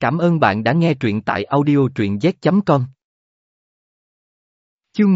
Cảm ơn bạn đã nghe truyện tại audio truyện z.com. Chương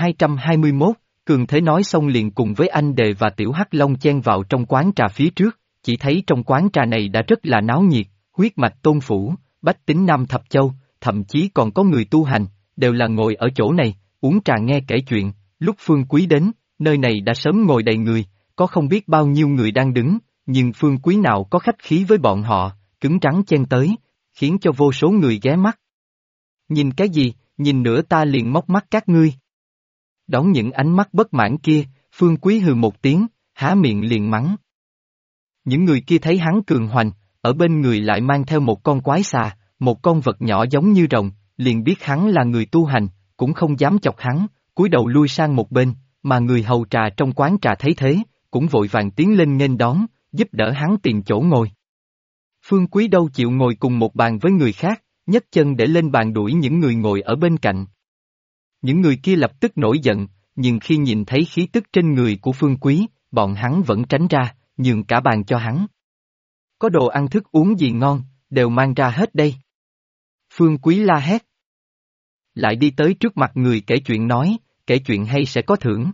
1221, Cường Thế nói xong liền cùng với anh Đề và Tiểu Hắc Long chen vào trong quán trà phía trước, chỉ thấy trong quán trà này đã rất là náo nhiệt, huyết mạch Tôn Phủ, bách tính Nam Thập Châu, thậm chí còn có người tu hành, đều là ngồi ở chỗ này, uống trà nghe kể chuyện. Lúc Phương Quý đến, nơi này đã sớm ngồi đầy người, có không biết bao nhiêu người đang đứng, nhưng Phương Quý nào có khách khí với bọn họ, cứng rắn chen tới, khiến cho vô số người ghé mắt. Nhìn cái gì, nhìn nữa ta liền móc mắt các ngươi. Đón những ánh mắt bất mãn kia, Phương Quý hừ một tiếng, há miệng liền mắng. Những người kia thấy hắn cường hoành, ở bên người lại mang theo một con quái xà, một con vật nhỏ giống như rồng, liền biết hắn là người tu hành, cũng không dám chọc hắn, cúi đầu lui sang một bên, mà người hầu trà trong quán trà thấy thế, cũng vội vàng tiến lên nghênh đón, giúp đỡ hắn tìm chỗ ngồi. Phương Quý đâu chịu ngồi cùng một bàn với người khác, nhấc chân để lên bàn đuổi những người ngồi ở bên cạnh. Những người kia lập tức nổi giận, nhưng khi nhìn thấy khí tức trên người của Phương Quý, bọn hắn vẫn tránh ra, nhường cả bàn cho hắn. Có đồ ăn thức uống gì ngon, đều mang ra hết đây. Phương Quý la hét. Lại đi tới trước mặt người kể chuyện nói, kể chuyện hay sẽ có thưởng.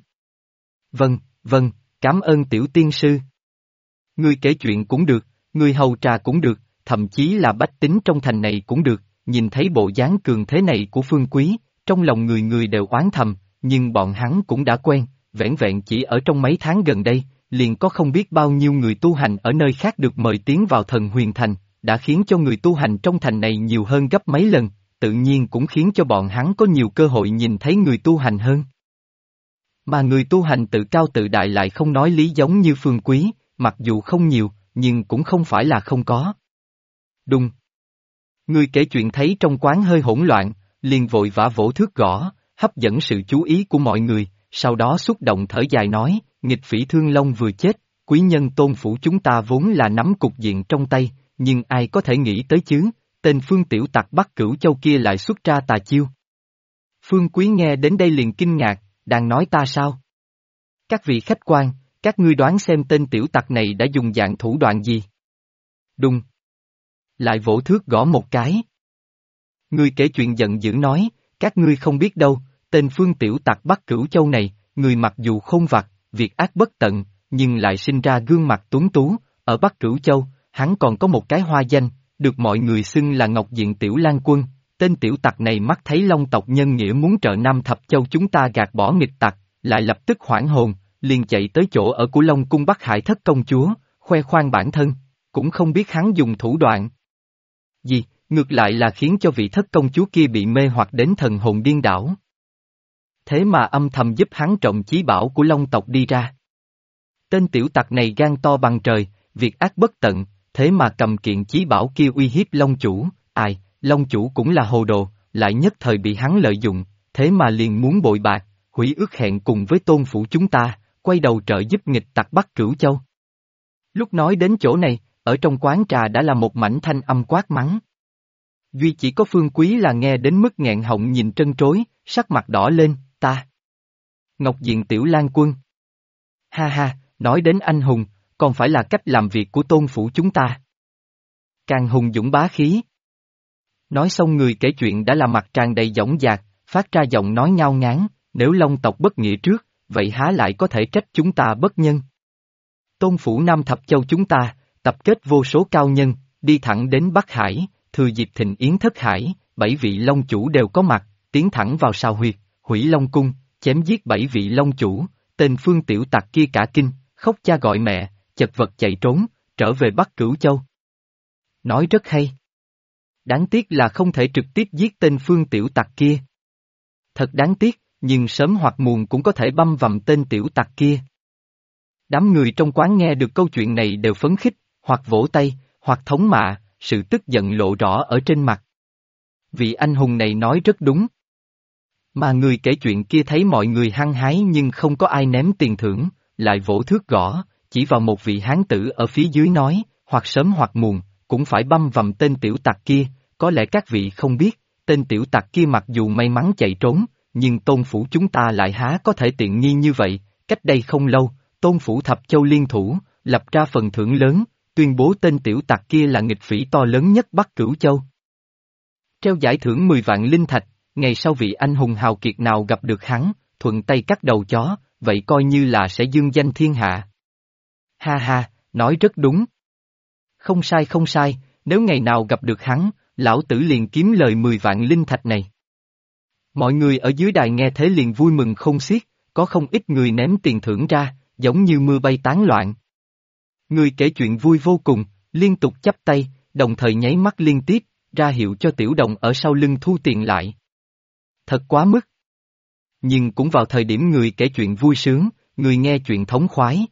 Vâng, cảm ơn tiểu tiên sư. Người kể chuyện cũng được, người hầu trà cũng được, thậm chí là bách tính trong thành này cũng được, nhìn thấy bộ dáng cường thế này của Phương Quý, trong lòng người người đều oán thầm, nhưng bọn hắn cũng đã quen, vẻn vẹn chỉ ở trong mấy tháng gần đây, liền có không biết bao nhiêu người tu hành ở nơi khác được mời tiến vào Thần Huyền Thành, đã khiến cho người tu hành trong thành này nhiều hơn gấp mấy lần, tự nhiên cũng khiến cho bọn hắn có nhiều cơ hội nhìn thấy người tu hành hơn. Mà người tu hành tự cao tự đại lại không nói lý giống như Phương Quý, mặc dù không nhiều, nhưng cũng không phải là không có. Đùng. Người kể chuyện thấy trong quán hơi hỗn loạn, liền vội vã vỗ thước gõ, hấp dẫn sự chú ý của mọi người, sau đó xúc động thở dài nói, nghịch phỉ Thương Long vừa chết, quý nhân Tôn Phủ chúng ta vốn là nắm cục diện trong tay, nhưng ai có thể nghĩ tới chứ, tên Phương tiểu tặc Bắc Cửu Châu kia lại xuất ra tà chiêu. Phương Quý nghe đến đây liền kinh ngạc, đang nói ta sao? Các vị khách quan, các ngươi đoán xem tên tiểu tặc này đã dùng dạng thủ đoạn gì? Đùng. Lại vỗ thước gõ một cái. Người kể chuyện giận dữ nói, các ngươi không biết đâu, tên Phương tiểu tặc Bắc Cửu Châu này, người mặc dù khôn vặt, việc ác bất tận, nhưng lại sinh ra gương mặt tuấn tú, ở Bắc Cửu Châu, hắn còn có một cái hoa danh, được mọi người xưng là Ngọc Diện Tiểu Lang Quân. Tên tiểu tặc này mắt thấy Long tộc nhân nghĩa muốn trợ Nam Thập Châu chúng ta gạt bỏ nghịch tặc, lại lập tức hoảng hồn, liền chạy tới chỗ ở của Long Cung Bắc Hải Thất công chúa, khoe khoang bản thân, cũng không biết hắn dùng thủ đoạn gì, ngược lại là khiến cho vị thất công chúa kia bị mê hoặc đến thần hồn điên đảo. Thế mà âm thầm giúp hắn trộm chí bảo của Long tộc đi ra. Tên tiểu tặc này gan to bằng trời, việc ác bất tận, thế mà cầm kiện chí bảo kia uy hiếp Long chủ, ai, Long chủ cũng là hồ đồ, lại nhất thời bị hắn lợi dụng, thế mà liền muốn bội bạc, hủy ước hẹn cùng với Tôn Phủ chúng ta, quay đầu trợ giúp nghịch tặc Bắc Cửu Châu. Lúc nói đến chỗ này, ở trong quán trà đã là một mảnh thanh âm quát mắng. Duy chỉ có Phương Quý là nghe đến mức nghẹn họng nhìn trân trối, sắc mặt đỏ lên, ta. Ngọc Diện Tiểu Lang Quân. Ha ha, nói đến anh hùng, còn phải là cách làm việc của Tôn Phủ chúng ta. Càng hùng dũng bá khí. Nói xong người kể chuyện đã là mặt tràn đầy dõng dạc, phát ra giọng nói ngao ngán, nếu Long tộc bất nghĩa trước, vậy há lại có thể trách chúng ta bất nhân. Tôn Phủ Nam Thập Châu chúng ta, tập kết vô số cao nhân, đi thẳng đến Bắc Hải, thừa dịp thịnh yến thất hải, 7 vị Long chủ đều có mặt, tiến thẳng vào sao huyệt, hủy Long cung, chém giết 7 vị Long chủ, tên Phương tiểu tặc kia cả kinh, khóc cha gọi mẹ, chật vật chạy trốn, trở về Bắc Cửu Châu. Nói rất hay. Đáng tiếc là không thể trực tiếp giết tên Phương tiểu tặc kia. Thật đáng tiếc, nhưng sớm hoặc muộn cũng có thể băm vằm tên tiểu tặc kia. Đám người trong quán nghe được câu chuyện này đều phấn khích, hoặc vỗ tay, hoặc thống mạ, sự tức giận lộ rõ ở trên mặt. Vị anh hùng này nói rất đúng. Mà người kể chuyện kia thấy mọi người hăng hái nhưng không có ai ném tiền thưởng, lại vỗ thước gõ, chỉ vào một vị hán tử ở phía dưới nói, hoặc sớm hoặc muộn, cũng phải băm vằm tên tiểu tặc kia, có lẽ các vị không biết, tên tiểu tặc kia mặc dù may mắn chạy trốn, nhưng Tôn Phủ chúng ta lại há có thể tiện nghi như vậy, cách đây không lâu, Tôn Phủ Thập Châu liên thủ, lập ra phần thưởng lớn, tuyên bố tên tiểu tặc kia là nghịch phỉ to lớn nhất Bắc Cửu Châu, Treo giải thưởng 10 vạn linh thạch, ngày sau vị anh hùng hào kiệt nào gặp được hắn, thuận tay cắt đầu chó, vậy coi như là sẽ dương danh thiên hạ. Ha ha, nói rất đúng. Không sai không sai, nếu ngày nào gặp được hắn, lão tử liền kiếm lời 10 vạn linh thạch này. Mọi người ở dưới đài nghe thế liền vui mừng không xiết, có không ít người ném tiền thưởng ra, giống như mưa bay tán loạn. Người kể chuyện vui vô cùng, liên tục chắp tay, đồng thời nháy mắt liên tiếp, ra hiệu cho tiểu đồng ở sau lưng thu tiền lại. Thật quá mức. Nhưng cũng vào thời điểm người kể chuyện vui sướng, người nghe chuyện thống khoái.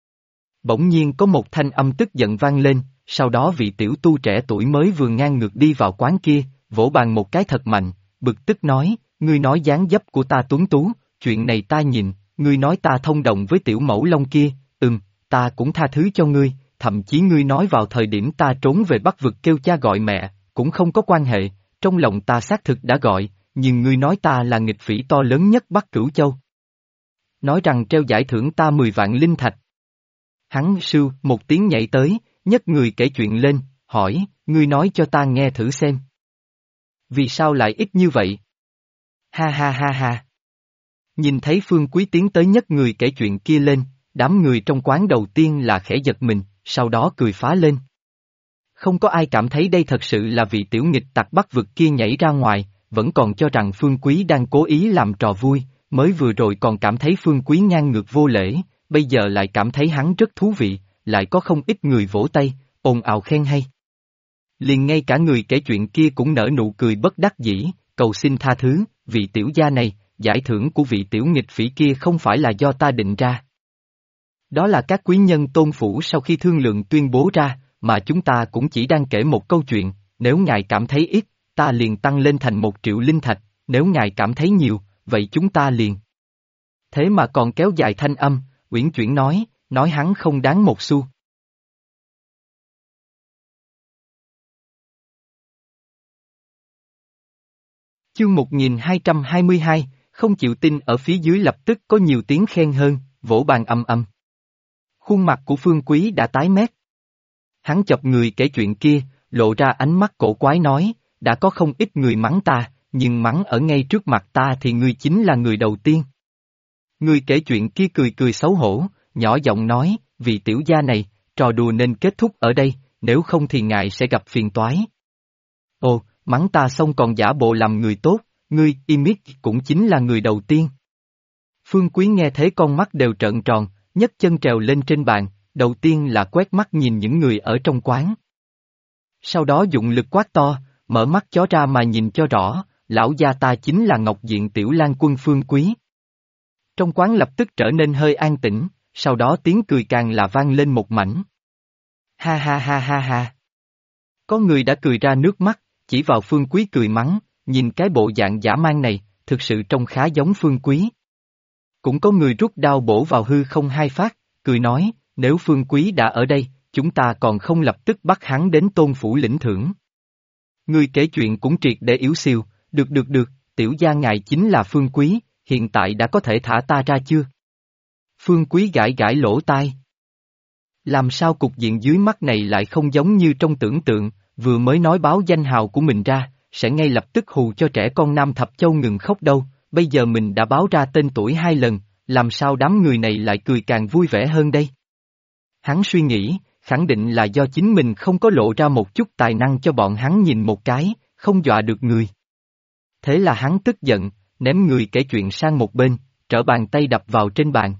Bỗng nhiên có một thanh âm tức giận vang lên, sau đó vị tiểu tu trẻ tuổi mới vừa ngang ngược đi vào quán kia, vỗ bàn một cái thật mạnh, bực tức nói, ngươi nói dáng dấp của ta tuấn tú, chuyện này ta nhìn, ngươi nói ta thông đồng với tiểu mẫu long kia, ta cũng tha thứ cho ngươi, thậm chí ngươi nói vào thời điểm ta trốn về Bắc vực kêu cha gọi mẹ, cũng không có quan hệ, trong lòng ta xác thực đã gọi, nhưng ngươi nói ta là nghịch phỉ to lớn nhất Bắc Cửu Châu. Nói rằng treo giải thưởng ta 10 vạn linh thạch. Hắn sưu một tiếng nhảy tới, nhấc người kể chuyện lên, hỏi, ngươi nói cho ta nghe thử xem. Vì sao lại ít như vậy? Ha ha ha ha. Nhìn thấy Phương Quý tiến tới nhấc người kể chuyện kia lên, đám người trong quán đầu tiên là khẽ giật mình, sau đó cười phá lên. Không có ai cảm thấy đây thật sự là vị tiểu nghịch tặc Bắc vực kia nhảy ra ngoài, vẫn còn cho rằng Phương Quý đang cố ý làm trò vui, mới vừa rồi còn cảm thấy Phương Quý ngang ngược vô lễ, bây giờ lại cảm thấy hắn rất thú vị, lại có không ít người vỗ tay, ồn ào khen hay. Liền ngay cả người kể chuyện kia cũng nở nụ cười bất đắc dĩ, cầu xin tha thứ, vị tiểu gia này, giải thưởng của vị tiểu nghịch phỉ kia không phải là do ta định ra. Đó là các quý nhân tôn phủ sau khi thương lượng tuyên bố ra, mà chúng ta cũng chỉ đang kể một câu chuyện, nếu ngài cảm thấy ít, ta liền tăng lên thành 1 triệu linh thạch, nếu ngài cảm thấy nhiều, vậy chúng ta liền. Thế mà còn kéo dài thanh âm, uyển chuyển nói hắn không đáng một xu. Chương 1222, không chịu tin ở phía dưới lập tức có nhiều tiếng khen hơn, vỗ bàn âm âm. Khuôn mặt của Phương Quý đã tái mét. Hắn chọc người kể chuyện kia, lộ ra ánh mắt cổ quái nói, đã có không ít người mắng ta, nhưng mắng ở ngay trước mặt ta thì ngươi chính là người đầu tiên. Người kể chuyện kia cười cười xấu hổ, nhỏ giọng nói, vị tiểu gia này, trò đùa nên kết thúc ở đây, nếu không thì ngài sẽ gặp phiền toái. Ồ, mắng ta xong còn giả bộ làm người tốt, ngươi, Imit cũng chính là người đầu tiên. Phương Quý nghe thế con mắt đều trợn tròn, nhấc chân trèo lên trên bàn, đầu tiên là quét mắt nhìn những người ở trong quán. Sau đó dụng lực quát to, mở mắt chó ra mà nhìn cho rõ, lão gia ta chính là Ngọc Diện Tiểu Lang Quân Phương Quý. Trong quán lập tức trở nên hơi an tĩnh, sau đó tiếng cười càng là vang lên một mảnh. Ha ha ha ha ha. Có người đã cười ra nước mắt, chỉ vào Phương Quý cười mắng, nhìn cái bộ dạng dã man này, thực sự trông khá giống Phương Quý. Cũng có người rút đao bổ vào hư không 2 phát, cười nói, nếu Phương Quý đã ở đây, chúng ta còn không lập tức bắt hắn đến tôn phủ lĩnh thưởng. Người kể chuyện cũng triệt để yếu xìu, được, tiểu gia ngài chính là Phương Quý, hiện tại đã có thể thả ta ra chưa? Phương Quý gãi gãi lỗ tai. Làm sao cục diện dưới mắt này lại không giống như trong tưởng tượng, vừa mới nói báo danh hào của mình ra, sẽ ngay lập tức hù cho trẻ con Nam Thập Châu ngừng khóc đâu, bây giờ mình đã báo ra tên tuổi 2 lần, làm sao đám người này lại cười càng vui vẻ hơn đây? Hắn suy nghĩ, khẳng định là do chính mình không có lộ ra một chút tài năng cho bọn hắn nhìn một cái, không dọa được người. Thế là hắn tức giận, ném người kể chuyện sang một bên, trở bàn tay đập vào trên bàn.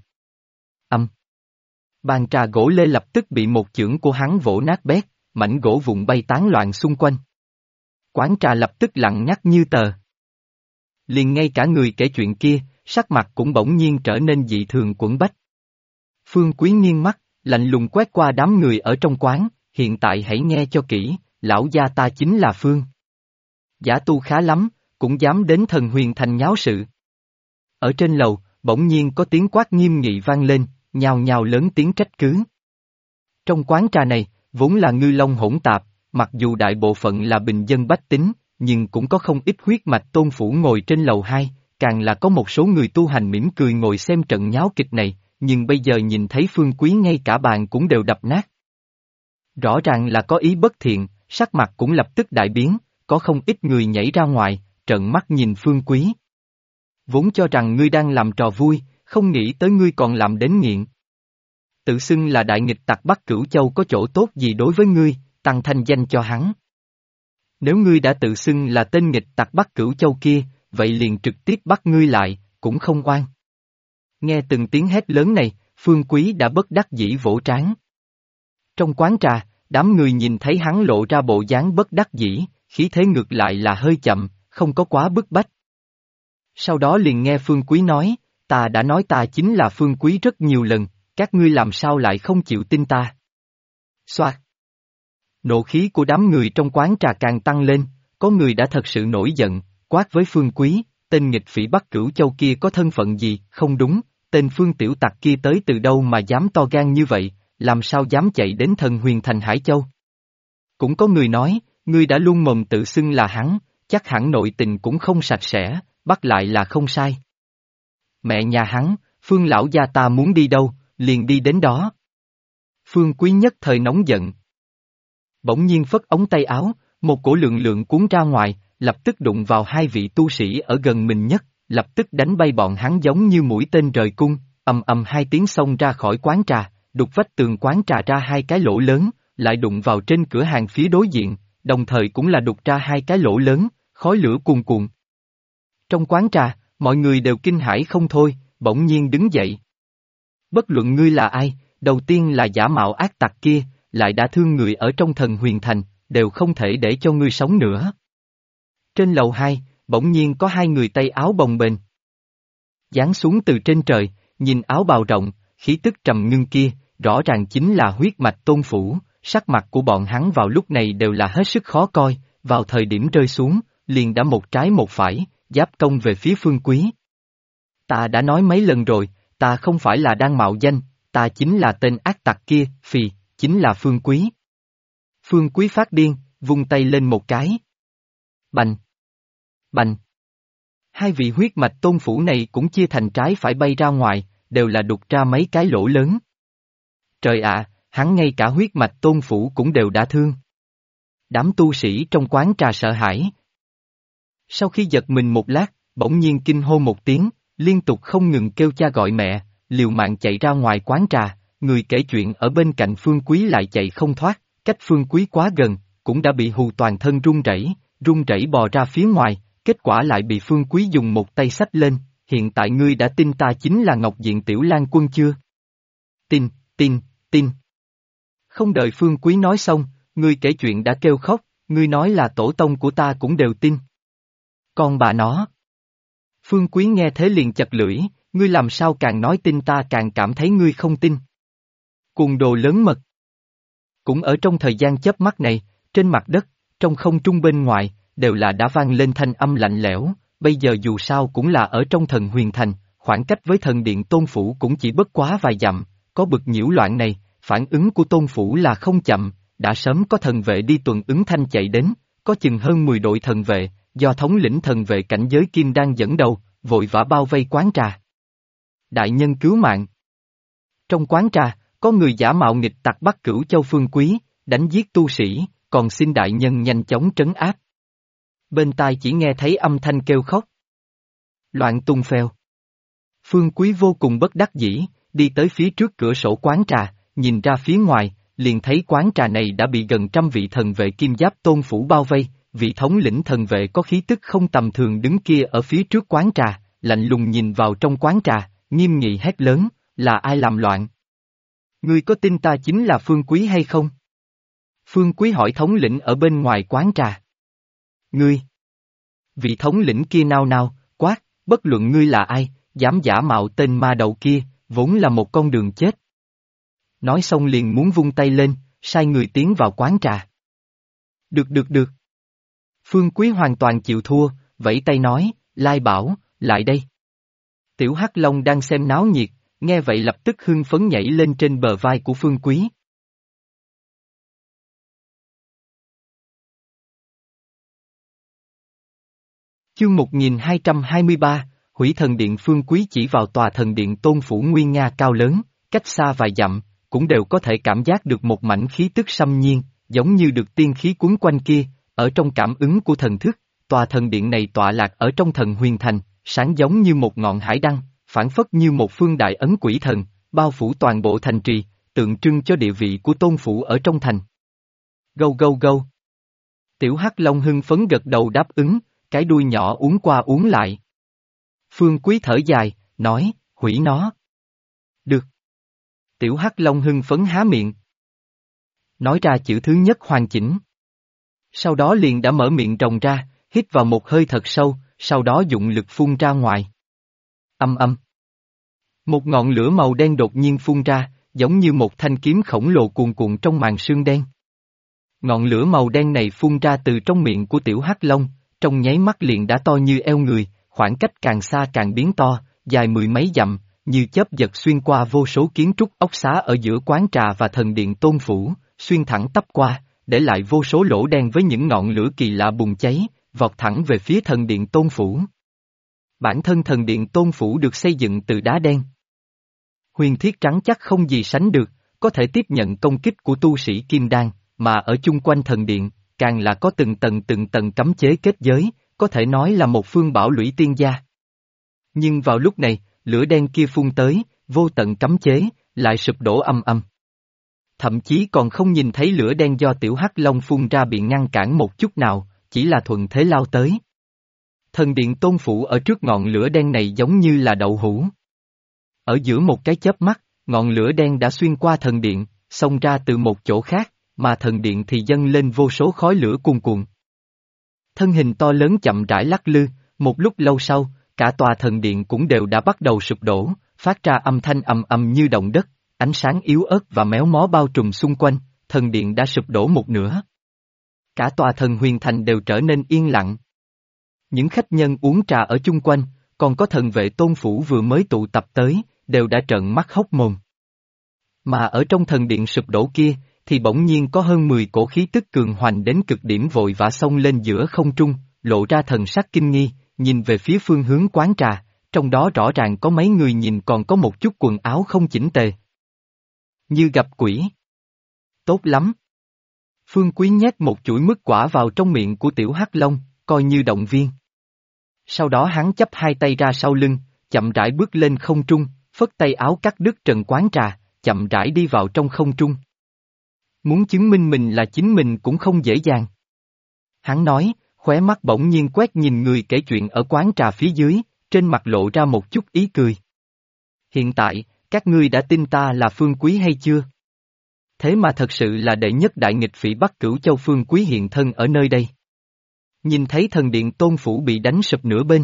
Bàn trà gỗ lê lập tức bị một chưởng của hắn vỗ nát bét, mảnh gỗ vụn bay tán loạn xung quanh. Quán trà lập tức lặng nhắc như tờ. Liền ngay cả người kể chuyện kia, sắc mặt cũng bỗng nhiên trở nên dị thường quẫn bách. Phương Quý nghiêng mắt, lạnh lùng quét qua đám người ở trong quán, hiện tại hãy nghe cho kỹ, lão gia ta chính là Phương. Giả tu khá lắm, cũng dám đến Thần Huyền Thành nháo sự. Ở trên lầu, bỗng nhiên có tiếng quát nghiêm nghị vang lên, nhào nhào lớn tiếng trách cứ. Trong quán trà này, vốn là ngư long hỗn tạp, mặc dù đại bộ phận là bình dân bách tính, nhưng cũng có không ít huyết mạch tôn phủ ngồi trên lầu 2, càng là có một số người tu hành mỉm cười ngồi xem trận nháo kịch này, nhưng bây giờ nhìn thấy Phương Quý ngay cả bàn cũng đều đập nát. Rõ ràng là có ý bất thiện, sắc mặt cũng lập tức đại biến, có không ít người nhảy ra ngoài, trợn mắt nhìn Phương Quý. Vốn cho rằng ngươi đang làm trò vui, không nghĩ tới ngươi còn làm đến nghiện. Tự xưng là đại nghịch tặc Bắc Cửu Châu có chỗ tốt gì đối với ngươi, tăng thanh danh cho hắn. Nếu ngươi đã tự xưng là tên nghịch tặc Bắc Cửu Châu kia, vậy liền trực tiếp bắt ngươi lại, cũng không oan. Nghe từng tiếng hét lớn này, Phương Quý đã bất đắc dĩ vỗ trán. Trong quán trà, đám người nhìn thấy hắn lộ ra bộ dáng bất đắc dĩ, khí thế ngược lại là hơi chậm, không có quá bức bách. Sau đó liền nghe Phương Quý nói, ta đã nói ta chính là Phương Quý rất nhiều lần, các ngươi làm sao lại không chịu tin ta. Xoạt. Nộ khí của đám người trong quán trà càng tăng lên, có người đã thật sự nổi giận, quát với Phương Quý, tên nghịch phỉ Bắc Cửu Châu kia có thân phận gì, không đúng, tên Phương tiểu tặc kia tới từ đâu mà dám to gan như vậy, làm sao dám chạy đến Thần Huyền Thành Hải Châu. Cũng có người nói, ngươi đã luôn mồm tự xưng là hắn, chắc hẳn nội tình cũng không sạch sẽ, bắt lại là không sai. Mẹ nhà hắn, Phương lão gia ta muốn đi đâu, liền đi đến đó. Phương Quý nhất thời nóng giận. Bỗng nhiên phất ống tay áo, một cổ lượng lượng cuốn ra ngoài, lập tức đụng vào hai vị tu sĩ ở gần mình nhất, lập tức đánh bay bọn hắn giống như mũi tên rời cung, ầm ầm hai tiếng xông ra khỏi quán trà, đục vách tường quán trà ra hai cái lỗ lớn, lại đụng vào trên cửa hàng phía đối diện, đồng thời cũng là đục ra hai cái lỗ lớn, khói lửa cuồn cuộn. Trong quán trà, mọi người đều kinh hãi không thôi, bỗng nhiên đứng dậy. Bất luận ngươi là ai, đầu tiên là giả mạo ác tặc kia, lại đã thương người ở trong Thần Huyền Thành, đều không thể để cho ngươi sống nữa. Trên lầu 2, bỗng nhiên có hai người tay áo bồng bềnh. Giáng xuống từ trên trời, nhìn áo bào rộng, khí tức trầm ngưng kia, rõ ràng chính là huyết mạch Tôn Phủ, sắc mặt của bọn hắn vào lúc này đều là hết sức khó coi, vào thời điểm rơi xuống, liền đã một trái một phải, giáp công về phía Phương Quý. Ta đã nói mấy lần rồi, ta không phải là đang mạo danh, ta chính là tên ác tặc kia, phì, chính là Phương Quý. Phương Quý phát điên, vung tay lên một cái. Bành! Bành! Hai vị huyết mạch Tôn Phủ này cũng chia thành trái phải bay ra ngoài, đều là đục ra mấy cái lỗ lớn. Trời ạ, hắn ngay cả huyết mạch Tôn Phủ cũng đều đã thương. Đám tu sĩ trong quán trà sợ hãi. Sau khi giật mình một lát, bỗng nhiên kinh hô một tiếng, liên tục không ngừng kêu cha gọi mẹ, liều mạng chạy ra ngoài quán trà, người kể chuyện ở bên cạnh Phương Quý lại chạy không thoát, cách Phương Quý quá gần, cũng đã bị hù toàn thân run rẩy bò ra phía ngoài, kết quả lại bị Phương Quý dùng một tay xách lên, hiện tại ngươi đã tin ta chính là Ngọc Diện Tiểu Lang Quân chưa? Tin. Không đợi Phương Quý nói xong, ngươi kể chuyện đã kêu khóc, ngươi nói là tổ tông của ta cũng đều tin. Con bà nó. Phương Quý nghe thế liền chật lưỡi, ngươi làm sao càng nói tin ta càng cảm thấy ngươi không tin. Cuồng đồ lớn mật. Cũng ở trong thời gian chớp mắt này, trên mặt đất, trong không trung bên ngoài, đều là đã vang lên thanh âm lạnh lẽo, bây giờ dù sao cũng là ở trong Thần Huyền Thành, khoảng cách với thần điện Tôn Phủ cũng chỉ bất quá vài dặm, có bực nhiễu loạn này, phản ứng của Tôn Phủ là không chậm, đã sớm có thần vệ đi tuần ứng thanh chạy đến, có chừng hơn 10 đội thần vệ, do thống lĩnh thần vệ cảnh giới Kim đang dẫn đầu, vội vã bao vây quán trà. Đại nhân cứu mạng. Trong quán trà, có người giả mạo nghịch tặc Bắc Cửu Châu Phương Quý, đánh giết tu sĩ, còn xin đại nhân nhanh chóng trấn áp. Bên tai chỉ nghe thấy âm thanh kêu khóc. Loạn tung phèo. Phương Quý vô cùng bất đắc dĩ, đi tới phía trước cửa sổ quán trà, nhìn ra phía ngoài, liền thấy quán trà này đã bị gần trăm vị thần vệ kim giáp Tôn Phủ bao vây, vị thống lĩnh thần vệ có khí tức không tầm thường đứng kia ở phía trước quán trà, lạnh lùng nhìn vào trong quán trà, nghiêm nghị hét lớn, là ai làm loạn? Ngươi có tin ta chính là Phương Quý hay không? Phương Quý hỏi thống lĩnh ở bên ngoài quán trà. Ngươi! Vị thống lĩnh kia nao nao, quát, bất luận ngươi là ai, dám giả mạo tên ma đầu kia, vốn là một con đường chết. Nói xong liền muốn vung tay lên, sai người tiến vào quán trà. Được. Phương Quý hoàn toàn chịu thua, vẫy tay nói, Lai Bảo, lại đây. Tiểu Hắc Long đang xem náo nhiệt, nghe vậy lập tức hưng phấn nhảy lên trên bờ vai của Phương Quý. Chương 1223, Hủy Thần Điện. Phương Quý chỉ vào tòa thần điện Tôn Phủ nguy nga cao lớn, cách xa vài dặm, cũng đều có thể cảm giác được một mảnh khí tức xâm nhiên, giống như được tiên khí cuốn quanh kia, Ở trong cảm ứng của thần thức, tòa thần điện này tọa lạc ở trong thần huyền thành, sáng giống như một ngọn hải đăng, phản phất như một phương đại ấn quỷ thần, bao phủ toàn bộ thành trì, tượng trưng cho địa vị của tôn phủ ở trong thành. Gâu gâu gâu. Tiểu Hắc Long hưng phấn gật đầu đáp ứng, cái đuôi nhỏ uốn qua uốn lại. Phương Quý thở dài, nói, hủy nó. Được. Tiểu Hắc Long hưng phấn há miệng. Nói ra chữ thứ nhất hoàn chỉnh. Sau đó liền đã mở miệng rồng ra, hít vào một hơi thật sâu, sau đó dụng lực phun ra ngoài. Âm âm. Một ngọn lửa màu đen đột nhiên phun ra, giống như một thanh kiếm khổng lồ cuồn cuộn trong màn sương đen. Ngọn lửa màu đen này phun ra từ trong miệng của Tiểu Hắc Long, trong nháy mắt liền đã to như eo người, khoảng cách càng xa càng biến to, dài mười mấy dặm, như chớp giật xuyên qua vô số kiến trúc ốc xá ở giữa quán trà và thần điện tôn phủ, xuyên thẳng tắp qua, để lại vô số lỗ đen với những ngọn lửa kỳ lạ bùng cháy, vọt thẳng về phía thần điện tôn phủ. Bản thân thần điện tôn phủ được xây dựng từ đá đen. Huyền thiết trắng chắc không gì sánh được, có thể tiếp nhận công kích của tu sĩ kim đan, mà ở chung quanh thần điện, càng là có từng tầng cấm chế kết giới, có thể nói là một phương bảo lũy tiên gia. Nhưng vào lúc này, lửa đen kia phun tới, vô tận cấm chế, lại sụp đổ âm âm. Thậm chí còn không nhìn thấy lửa đen do Tiểu Hắc Long phun ra bị ngăn cản một chút nào, chỉ là thuận thế lao tới. Thần điện tôn phủ ở trước ngọn lửa đen này giống như là đậu hũ. Ở giữa một cái chớp mắt, ngọn lửa đen đã xuyên qua thần điện, xông ra từ một chỗ khác, mà thần điện thì dâng lên vô số khói lửa cuồn cuộn. Thân hình to lớn chậm rãi lắc lư, một lúc lâu sau, cả tòa thần điện cũng đều đã bắt đầu sụp đổ, phát ra âm thanh ầm ầm như động đất, ánh sáng yếu ớt và méo mó bao trùm xung quanh, thần điện đã sụp đổ một nửa. Cả tòa thần huyền thành đều trở nên yên lặng. Những khách nhân uống trà ở chung quanh, còn có thần vệ tôn phủ vừa mới tụ tập tới, đều đã trợn mắt hốc mồm. Mà ở trong thần điện sụp đổ kia, thì bỗng nhiên có hơn 10 cổ khí tức cường hoành đến cực điểm vội vã xông lên giữa không trung, lộ ra thần sắc kinh nghi, nhìn về phía phương hướng quán trà, trong đó rõ ràng có mấy người nhìn còn có một chút quần áo không chỉnh tề. Như gặp quỷ. Tốt lắm. Phương Quý nhét một chuỗi mứt quả vào trong miệng của Tiểu Hắc Long, coi như động viên. Sau đó hắn chắp hai tay ra sau lưng, chậm rãi bước lên không trung, phất tay áo cắt đứt trần quán trà, chậm rãi đi vào trong không trung. Muốn chứng minh mình là chính mình cũng không dễ dàng. Hắn nói, khóe mắt bỗng nhiên quét nhìn người kể chuyện ở quán trà phía dưới, trên mặt lộ ra một chút ý cười. Hiện tại, các ngươi đã tin ta là Phương Quý hay chưa? Thế mà thật sự là đệ nhất đại nghịch phỉ Bắc Cửu Châu Phương Quý hiện thân ở nơi đây. Nhìn thấy thần điện tôn phủ bị đánh sụp nửa bên.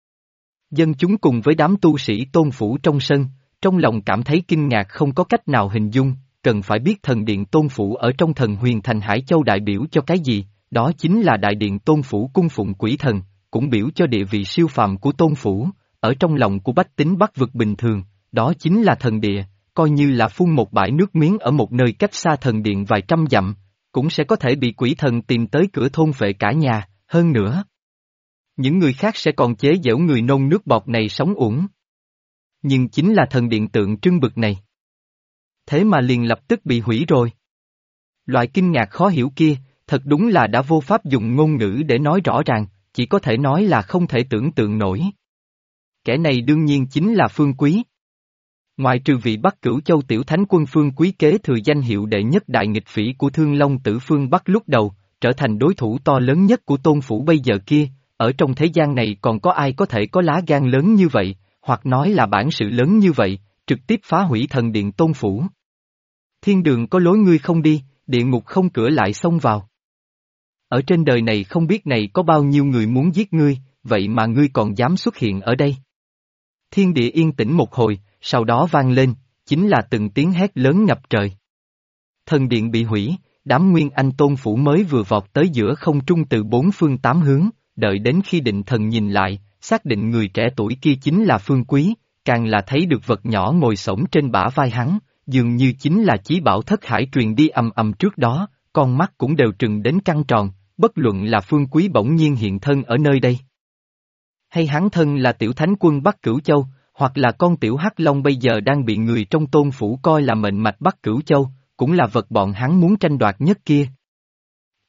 Dân chúng cùng với đám tu sĩ tôn phủ trong sân, trong lòng cảm thấy kinh ngạc không có cách nào hình dung, cần phải biết thần điện tôn phủ ở trong thần huyền thành Hải Châu đại biểu cho cái gì, đó chính là đại điện tôn phủ cung phụng quỷ thần, cũng biểu cho địa vị siêu phàm của tôn phủ, ở trong lòng của bách tính Bắc vực bình thường, đó chính là thần địa, coi như là phun một bãi nước miếng ở một nơi cách xa thần điện vài trăm dặm, cũng sẽ có thể bị quỷ thần tìm tới cửa thôn phệ cả nhà, hơn nữa. Những người khác sẽ còn chế giễu người nôn nước bọt này sống uổng. Nhưng chính là thần điện tượng trưng bực này. Thế mà liền lập tức bị hủy rồi. Loại kinh ngạc khó hiểu kia, thật đúng là đã vô pháp dùng ngôn ngữ để nói rõ ràng, chỉ có thể nói là không thể tưởng tượng nổi. Kẻ này đương nhiên chính là Phương Quý. Ngoài trừ vị Bắc Cửu Châu tiểu thánh quân Phương Quý kế thừa danh hiệu đệ nhất đại nghịch phỉ của Thương Long Tử Phương Bắc lúc đầu, trở thành đối thủ to lớn nhất của tôn phủ bây giờ kia, ở trong thế gian này còn có ai có thể có lá gan lớn như vậy, hoặc nói là bản sự lớn như vậy, trực tiếp phá hủy thần điện tôn phủ. Thiên đường có lối ngươi không đi, địa ngục không cửa lại xông vào. Ở trên đời này không biết này có bao nhiêu người muốn giết ngươi, vậy mà ngươi còn dám xuất hiện ở đây. Thiên địa yên tĩnh một hồi, sau đó vang lên, chính là từng tiếng hét lớn ngập trời. Thần điện bị hủy, đám Nguyên Anh tôn phủ mới vừa vọt tới giữa không trung từ bốn phương tám hướng, đợi đến khi định thần nhìn lại, xác định người trẻ tuổi kia chính là Phương Quý, càng là thấy được vật nhỏ ngồi xổm trên bả vai hắn, dường như chính là chí bảo thất hải truyền đi ầm ầm trước đó, con mắt cũng đều trừng đến căng tròn, bất luận là Phương Quý bỗng nhiên hiện thân ở nơi đây. Hay hắn thân là tiểu thánh quân Bắc Cửu Châu, hoặc là con tiểu Hắc Long bây giờ đang bị người trong tôn phủ coi là mệnh mạch Bắc Cửu Châu, cũng là vật bọn hắn muốn tranh đoạt nhất kia.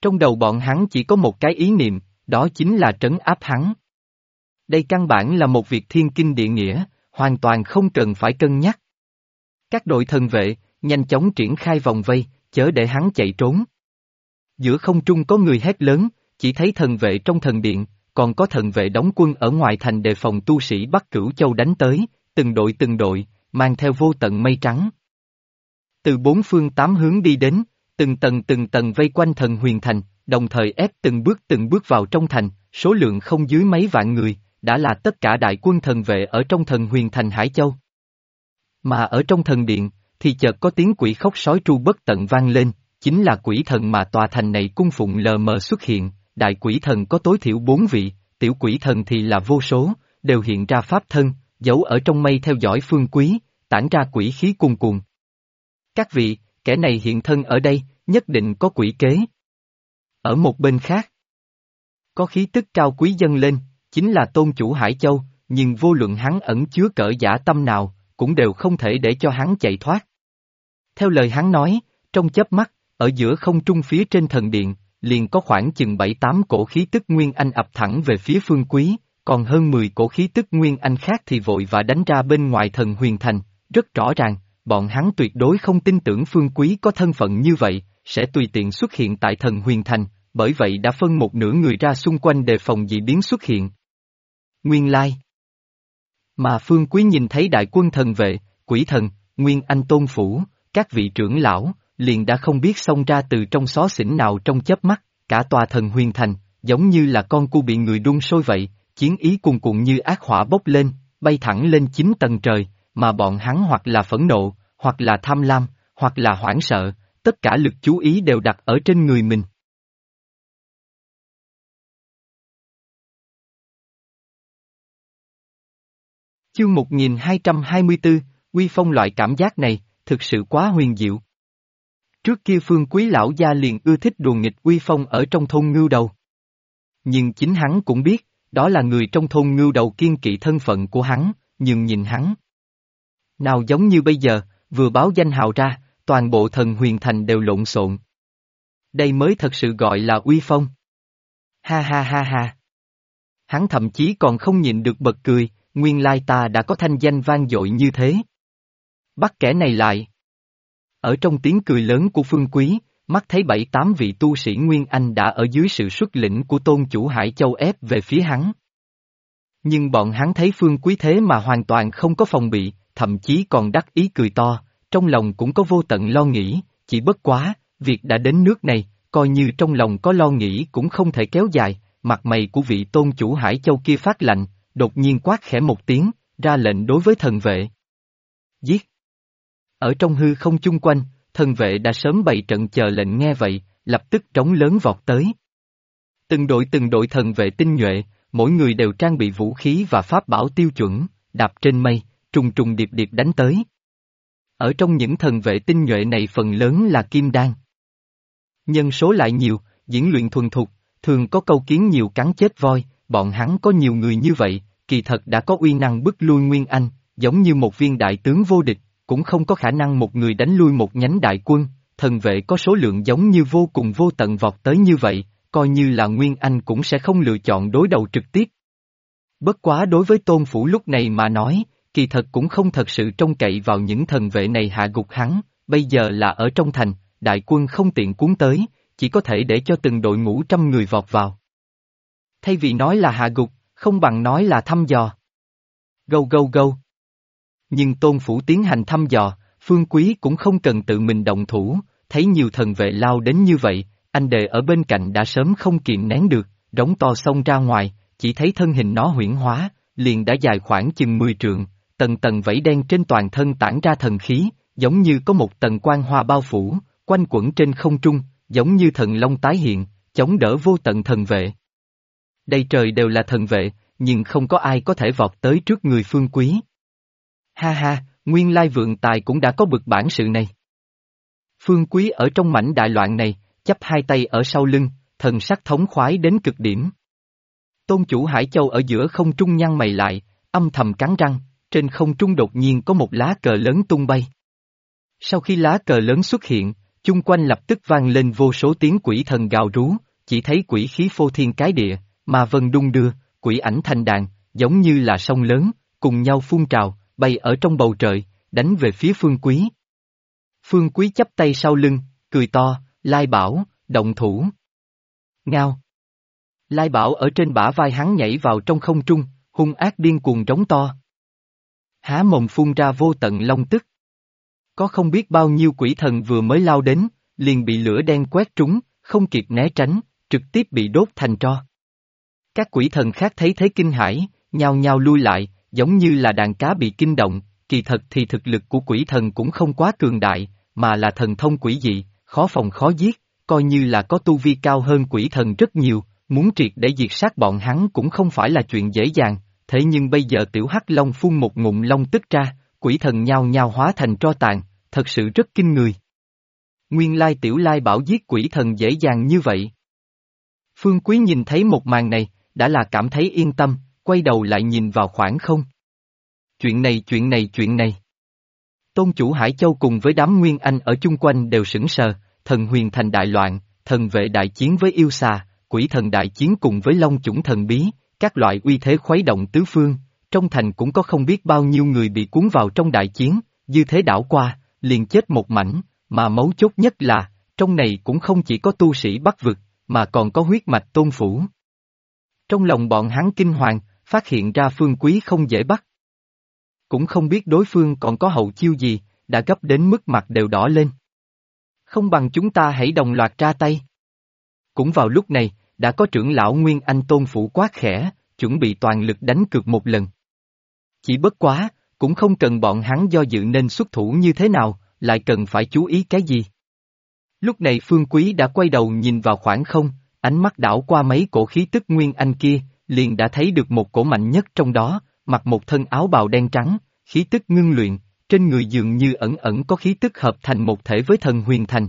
Trong đầu bọn hắn chỉ có một cái ý niệm, đó chính là trấn áp hắn. Đây căn bản là một việc thiên kinh địa nghĩa, hoàn toàn không cần phải cân nhắc. Các đội thần vệ, nhanh chóng triển khai vòng vây, chớ để hắn chạy trốn. Giữa không trung có người hét lớn, chỉ thấy thần vệ trong thần điện, còn có thần vệ đóng quân ở ngoài thành đề phòng tu sĩ Bắc Cửu Châu đánh tới, từng đội, mang theo vô tận mây trắng. Từ bốn phương tám hướng đi đến, từng tầng vây quanh thần huyền thành, đồng thời ép từng bước vào trong thành, số lượng không dưới mấy vạn người, đã là tất cả đại quân thần vệ ở trong thần huyền thành Hải Châu. Mà ở trong thần điện, thì chợt có tiếng quỷ khóc sói tru bất tận vang lên, chính là quỷ thần mà tòa thành này cung phụng lờ mờ xuất hiện, đại quỷ thần có tối thiểu 4 vị, tiểu quỷ thần thì là vô số, đều hiện ra pháp thân, giấu ở trong mây theo dõi Phương Quý, tản ra quỷ khí cuồn cuộn. Các vị, kẻ này hiện thân ở đây, nhất định có quỷ kế. Ở một bên khác, có khí tức cao quý dâng lên, chính là tôn chủ Hải Châu, nhưng vô luận hắn ẩn chứa cỡ dã tâm nào, cũng đều không thể để cho hắn chạy thoát. Theo lời hắn nói, trong chớp mắt, ở giữa không trung phía trên thần điện, liền có khoảng chừng 7-8 cổ khí tức Nguyên Anh ập thẳng về phía Phương Quý, còn hơn 10 cổ khí tức Nguyên Anh khác thì vội và đánh ra bên ngoài thần huyền thành, rất rõ ràng, bọn hắn tuyệt đối không tin tưởng Phương Quý có thân phận như vậy, sẽ tùy tiện xuất hiện tại thần huyền thành, bởi vậy đã phân một nửa người ra xung quanh đề phòng dị biến xuất hiện. Nguyên lai. Mà Phương Quý nhìn thấy đại quân thần vệ, quỷ thần, Nguyên Anh tôn phủ, các vị trưởng lão, liền đã không biết xông ra từ trong xó xỉnh nào trong chớp mắt, cả tòa thần huyền thành, giống như là con cu bị người đun sôi vậy, chiến ý cuồn cuộn như ác hỏa bốc lên, bay thẳng lên 9 tầng trời, mà bọn hắn hoặc là phẫn nộ, hoặc là tham lam, hoặc là hoảng sợ, tất cả lực chú ý đều đặt ở trên người mình. Chương 1224, uy phong loại cảm giác này, thực sự quá huyền diệu. Trước kia Phương Quý lão gia liền ưa thích đùa nghịch uy phong ở trong thôn Ngưu Đầu. Nhưng chính hắn cũng biết, đó là người trong thôn Ngưu Đầu kiêng kỵ thân phận của hắn, nhưng nhìn hắn. Nào giống như bây giờ, vừa báo danh hào ra, toàn bộ thần huyền thành đều lộn xộn. Đây mới thật sự gọi là uy phong. Ha ha ha ha. Hắn thậm chí còn không nhịn được bật cười, nguyên lai ta đã có thanh danh vang dội như thế. Bắt kẻ này lại. Ở trong tiếng cười lớn của Phương Quý, mắt thấy 7-8 vị tu sĩ Nguyên Anh đã ở dưới sự xuất lĩnh của tôn chủ Hải Châu ép về phía hắn. Nhưng bọn hắn thấy Phương Quý thế mà hoàn toàn không có phòng bị, thậm chí còn đắc ý cười to, trong lòng cũng có vô tận lo nghĩ, chỉ bất quá, việc đã đến nước này, coi như trong lòng có lo nghĩ cũng không thể kéo dài, mặt mày của vị tôn chủ Hải Châu kia phát lạnh, đột nhiên quát khẽ một tiếng, ra lệnh đối với thần vệ. Giết! Ở trong hư không chung quanh, thần vệ đã sớm bày trận chờ lệnh nghe vậy, lập tức trống lớn vọt tới. Từng đội thần vệ tinh nhuệ, mỗi người đều trang bị vũ khí và pháp bảo tiêu chuẩn, đạp trên mây, trùng điệp đánh tới. Ở trong những thần vệ tinh nhuệ này phần lớn là kim đan. Nhân số lại nhiều, diễn luyện thuần thục, thường có câu kiến nhiều cắn chết voi, bọn hắn có nhiều người như vậy, kỳ thật đã có uy năng bức lui Nguyên Anh, giống như một viên đại tướng vô địch, cũng không có khả năng một người đánh lui một nhánh đại quân, thần vệ có số lượng giống như vô cùng vô tận vọt tới như vậy, coi như là Nguyên Anh cũng sẽ không lựa chọn đối đầu trực tiếp. Bất quá đối với Tôn Phủ lúc này mà nói, kỳ thật cũng không thật sự trông cậy vào những thần vệ này hạ gục hắn, bây giờ là ở trong thành, đại quân không tiện cuốn tới, chỉ có thể để cho từng đội ngũ trăm người vọt vào. Thay vì nói là hạ gục, không bằng nói là thăm dò. Go. Nhưng Tôn Phủ tiến hành thăm dò, Phương Quý cũng không cần tự mình động thủ, thấy nhiều thần vệ lao đến như vậy, anh đệ ở bên cạnh đã sớm không kìm nén được, rống to xông ra ngoài, chỉ thấy thân hình nó huyễn hóa, liền đã dài khoảng chừng 10 trượng, tầng vảy đen trên toàn thân tản ra thần khí, giống như có một tầng quang hoa bao phủ, quanh quẩn trên không trung, giống như thần long tái hiện, chống đỡ vô tận thần vệ. Đây trời đều là thần vệ, nhưng không có ai có thể vọt tới trước người Phương Quý. Ha, nguyên lai vượng tài cũng đã có bực bản sự này. Phương Quý ở trong mảnh đại loạn này, chắp hai tay ở sau lưng, thần sắc thống khoái đến cực điểm. Tôn chủ Hải Châu ở giữa không trung nhăn mày lại, âm thầm cắn răng, trên không trung đột nhiên có một lá cờ lớn tung bay. Sau khi lá cờ lớn xuất hiện, chung quanh lập tức vang lên vô số tiếng quỷ thần gào rú, chỉ thấy quỷ khí phô thiên cái địa, ma vân đung đưa, quỷ ảnh thành đàn, giống như là sông lớn, cùng nhau phun trào, bay ở trong bầu trời, đánh về phía Phương Quý. Phương Quý chắp tay sau lưng, cười to, Lai Bảo, động thủ. Ngao. Lai Bảo ở trên bả vai hắn nhảy vào trong không trung, hung ác điên cuồng trống to. Há mồm phun ra vô tận long tức. Có không biết bao nhiêu quỷ thần vừa mới lao đến, liền bị lửa đen quét trúng, không kịp né tránh, trực tiếp bị đốt thành tro. Các quỷ thần khác thấy thế kinh hãi, nhao nhao lui lại, giống như là đàn cá bị kinh động, kỳ thật thì thực lực của quỷ thần cũng không quá cường đại, mà là thần thông quỷ dị, khó phòng khó giết, coi như là có tu vi cao hơn quỷ thần rất nhiều, muốn triệt để diệt sát bọn hắn cũng không phải là chuyện dễ dàng, thế nhưng bây giờ tiểu hắc long phun một ngụm long tức ra, quỷ thần nhao nhao hóa thành tro tàn, thật sự rất kinh người. Nguyên lai tiểu Lai Bảo giết quỷ thần dễ dàng như vậy. Phương Quý nhìn thấy một màn này, đã là cảm thấy yên tâm, quay đầu lại nhìn vào khoảng không. Chuyện này. Tôn chủ Hải Châu cùng với đám Nguyên Anh ở chung quanh đều sững sờ, thần huyền thành đại loạn, thần vệ đại chiến với yêu xà, quỷ thần đại chiến cùng với long chủng thần bí, các loại uy thế khuấy động tứ phương, trong thành cũng có không biết bao nhiêu người bị cuốn vào trong đại chiến, dư thế đảo qua, liền chết một mảnh, mà mấu chốt nhất là, trong này cũng không chỉ có tu sĩ Bắc vực, mà còn có huyết mạch Tôn Phủ. Trong lòng bọn hắn kinh hoàng, phát hiện ra Phương Quý không dễ bắt. Cũng không biết đối phương còn có hậu chiêu gì, đã gấp đến mức mặt đều đỏ lên. Không bằng chúng ta hãy đồng loạt ra tay. Cũng vào lúc này, đã có trưởng lão Nguyên Anh Tôn Phủ quát khẽ, chuẩn bị toàn lực đánh cược một lần. Chỉ bất quá, cũng không cần bọn hắn do dự nên xuất thủ như thế nào, lại cần phải chú ý cái gì. Lúc này Phương Quý đã quay đầu nhìn vào khoảng không, ánh mắt đảo qua mấy cổ khí tức Nguyên Anh kia, liền đã thấy được một cổ mạnh nhất trong đó, mặc một thân áo bào đen trắng, khí tức ngưng luyện, trên người dường như ẩn ẩn có khí tức hợp thành một thể với thần huyền thành.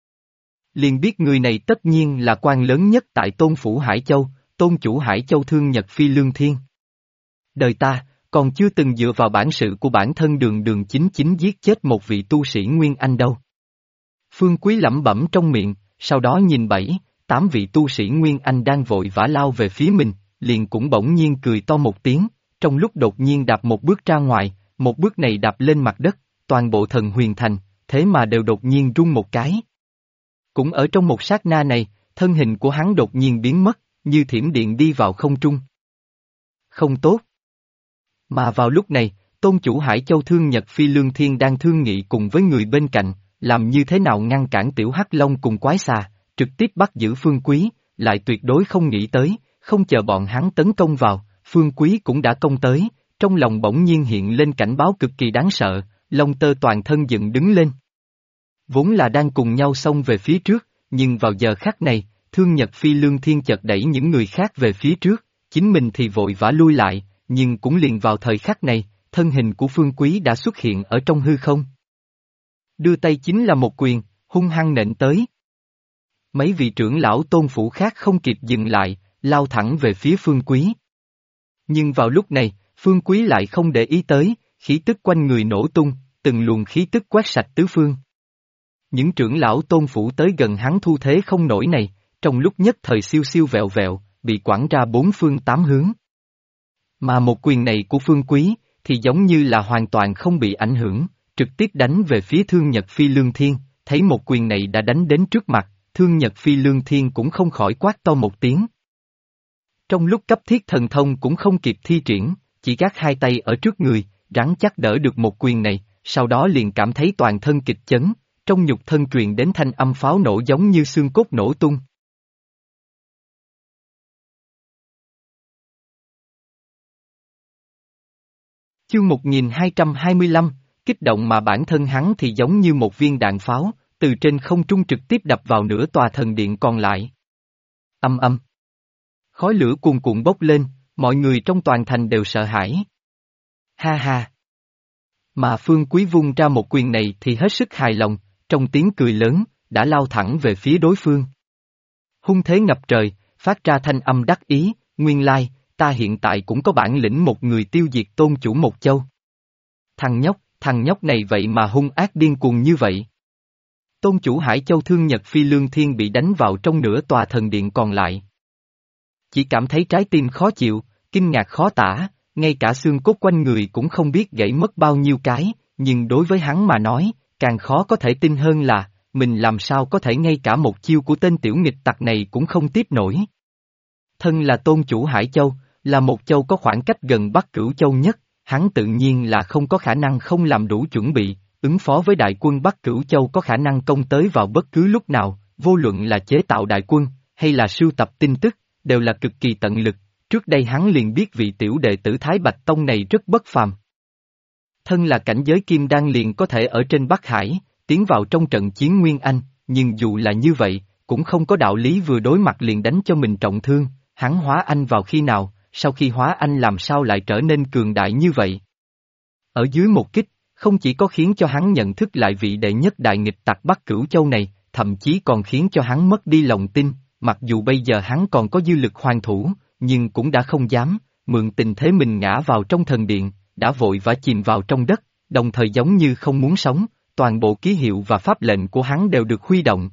Liền biết người này tất nhiên là quan lớn nhất tại Tôn Phủ Hải Châu, Tôn chủ Hải Châu Thương Nhật Phi Lương Thiên. Đời ta, còn chưa từng dựa vào bản sự của bản thân đường chính giết chết một vị tu sĩ Nguyên Anh đâu. Phương Quý lẩm bẩm trong miệng, sau đó nhìn 7, 8 vị tu sĩ Nguyên Anh đang vội vã lao về phía mình, liền cũng bỗng nhiên cười to một tiếng, trong lúc đột nhiên đạp một bước ra ngoài, một bước này đạp lên mặt đất, toàn bộ thần huyền thành, thế mà đều đột nhiên rung một cái. Cũng ở trong một sát na này, thân hình của hắn đột nhiên biến mất, như thiểm điện đi vào không trung. Không tốt. Mà vào lúc này, Tôn chủ Hải Châu Thương Nhật Phi Lương Thiên đang thương nghị cùng với người bên cạnh, làm như thế nào ngăn cản tiểu hắc long cùng quái xà, trực tiếp bắt giữ Phương Quý, lại tuyệt đối không nghĩ tới, không chờ bọn hắn tấn công vào, Phương Quý cũng đã công tới, trong lòng bỗng nhiên hiện lên cảnh báo cực kỳ đáng sợ, lông tơ toàn thân dựng đứng lên. Vốn là đang cùng nhau xông về phía trước, nhưng vào giờ khắc này, Thương Nhật Phi Lương Thiên chợt đẩy những người khác về phía trước, chính mình thì vội vã lui lại, nhưng cũng liền vào thời khắc này, thân hình của Phương Quý đã xuất hiện ở trong hư không. Đưa tay chính là một quyền, hung hăng nện tới. Mấy vị trưởng lão Tôn Phủ khác không kịp dừng lại, lao thẳng về phía Phương Quý. Nhưng vào lúc này, Phương Quý lại không để ý tới, khí tức quanh người nổ tung, từng luồng khí tức quét sạch tứ phương. Những trưởng lão Tôn Phủ tới gần hắn thu thế không nổi này, trong lúc nhất thời siêu siêu vẹo vẹo, bị quẳng ra bốn phương tám hướng. Mà một quyền này của Phương Quý, thì giống như là hoàn toàn không bị ảnh hưởng, trực tiếp đánh về phía Thương Nhật Phi Lương Thiên, thấy một quyền này đã đánh đến trước mặt, Thương Nhật Phi Lương Thiên cũng không khỏi quát to một tiếng. Trong lúc cấp thiết thần thông cũng không kịp thi triển, chỉ gác hai tay ở trước người, rắn chắc đỡ được một quyền này, sau đó liền cảm thấy toàn thân kịch chấn, trong nhục thân truyền đến thanh âm pháo nổ giống như xương cốt nổ tung. Chương 1225, kích động mà bản thân hắn thì giống như một viên đạn pháo, từ trên không trung trực tiếp đập vào nửa tòa thần điện còn lại. Âm âm. Khói lửa cuồn cuộn bốc lên, mọi người trong toàn thành đều sợ hãi. Ha ha. Mà Phương Quý vung ra một quyền này thì hết sức hài lòng, trong tiếng cười lớn, đã lao thẳng về phía đối phương. Hung thế ngập trời, phát ra thanh âm đắc ý, nguyên lai, ta hiện tại cũng có bản lĩnh một người tiêu diệt Tôn chủ một châu. Thằng nhóc này vậy mà hung ác điên cuồng như vậy. Tôn chủ Hải Châu Thương Nhật Phi Lương Thiên bị đánh vào trong nửa tòa thần điện còn lại. Chỉ cảm thấy trái tim khó chịu, kinh ngạc khó tả, ngay cả xương cốt quanh người cũng không biết gãy mất bao nhiêu cái, nhưng đối với hắn mà nói, càng khó có thể tin hơn là, mình làm sao có thể ngay cả một chiêu của tên tiểu nghịch tặc này cũng không tiếp nổi. Thân là tôn chủ Hải Châu, là một châu có khoảng cách gần Bắc Cửu Châu nhất, hắn tự nhiên là không có khả năng không làm đủ chuẩn bị, ứng phó với đại quân Bắc Cửu Châu có khả năng công tới vào bất cứ lúc nào, vô luận là chế tạo đại quân, hay là sưu tập tin tức, đều là cực kỳ tận lực, trước đây hắn liền biết vị tiểu đệ tử Thái Bạch Tông này rất bất phàm. Thân là cảnh giới kim đan liền có thể ở trên Bắc Hải, tiến vào trong trận chiến Nguyên Anh, nhưng dù là như vậy, cũng không có đạo lý vừa đối mặt liền đánh cho mình trọng thương, hắn hóa anh vào khi nào, sau khi hóa anh làm sao lại trở nên cường đại như vậy. Ở dưới một kích, không chỉ có khiến cho hắn nhận thức lại vị đệ nhất đại nghịch tặc Bắc Cửu Châu này, thậm chí còn khiến cho hắn mất đi lòng tin, mặc dù bây giờ hắn còn có dư lực hoàn thủ, nhưng cũng đã không dám, mượn tình thế mình ngã vào trong thần điện, đã vội vã chìm vào trong đất, đồng thời giống như không muốn sống, toàn bộ ký hiệu và pháp lệnh của hắn đều được huy động.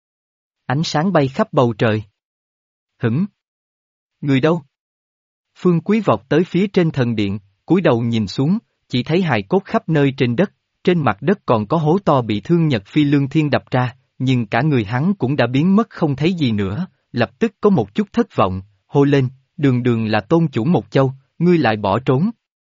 Ánh sáng bay khắp bầu trời. Hửm! Người đâu? Phương Quý vọt tới phía trên thần điện, cúi đầu nhìn xuống, chỉ thấy hài cốt khắp nơi trên đất, trên mặt đất còn có hố to bị Thương Nhật Phi Lương Thiên đập ra, nhưng cả người hắn cũng đã biến mất không thấy gì nữa, lập tức có một chút thất vọng, hô lên, đường đường là tôn chủ một châu, ngươi lại bỏ trốn.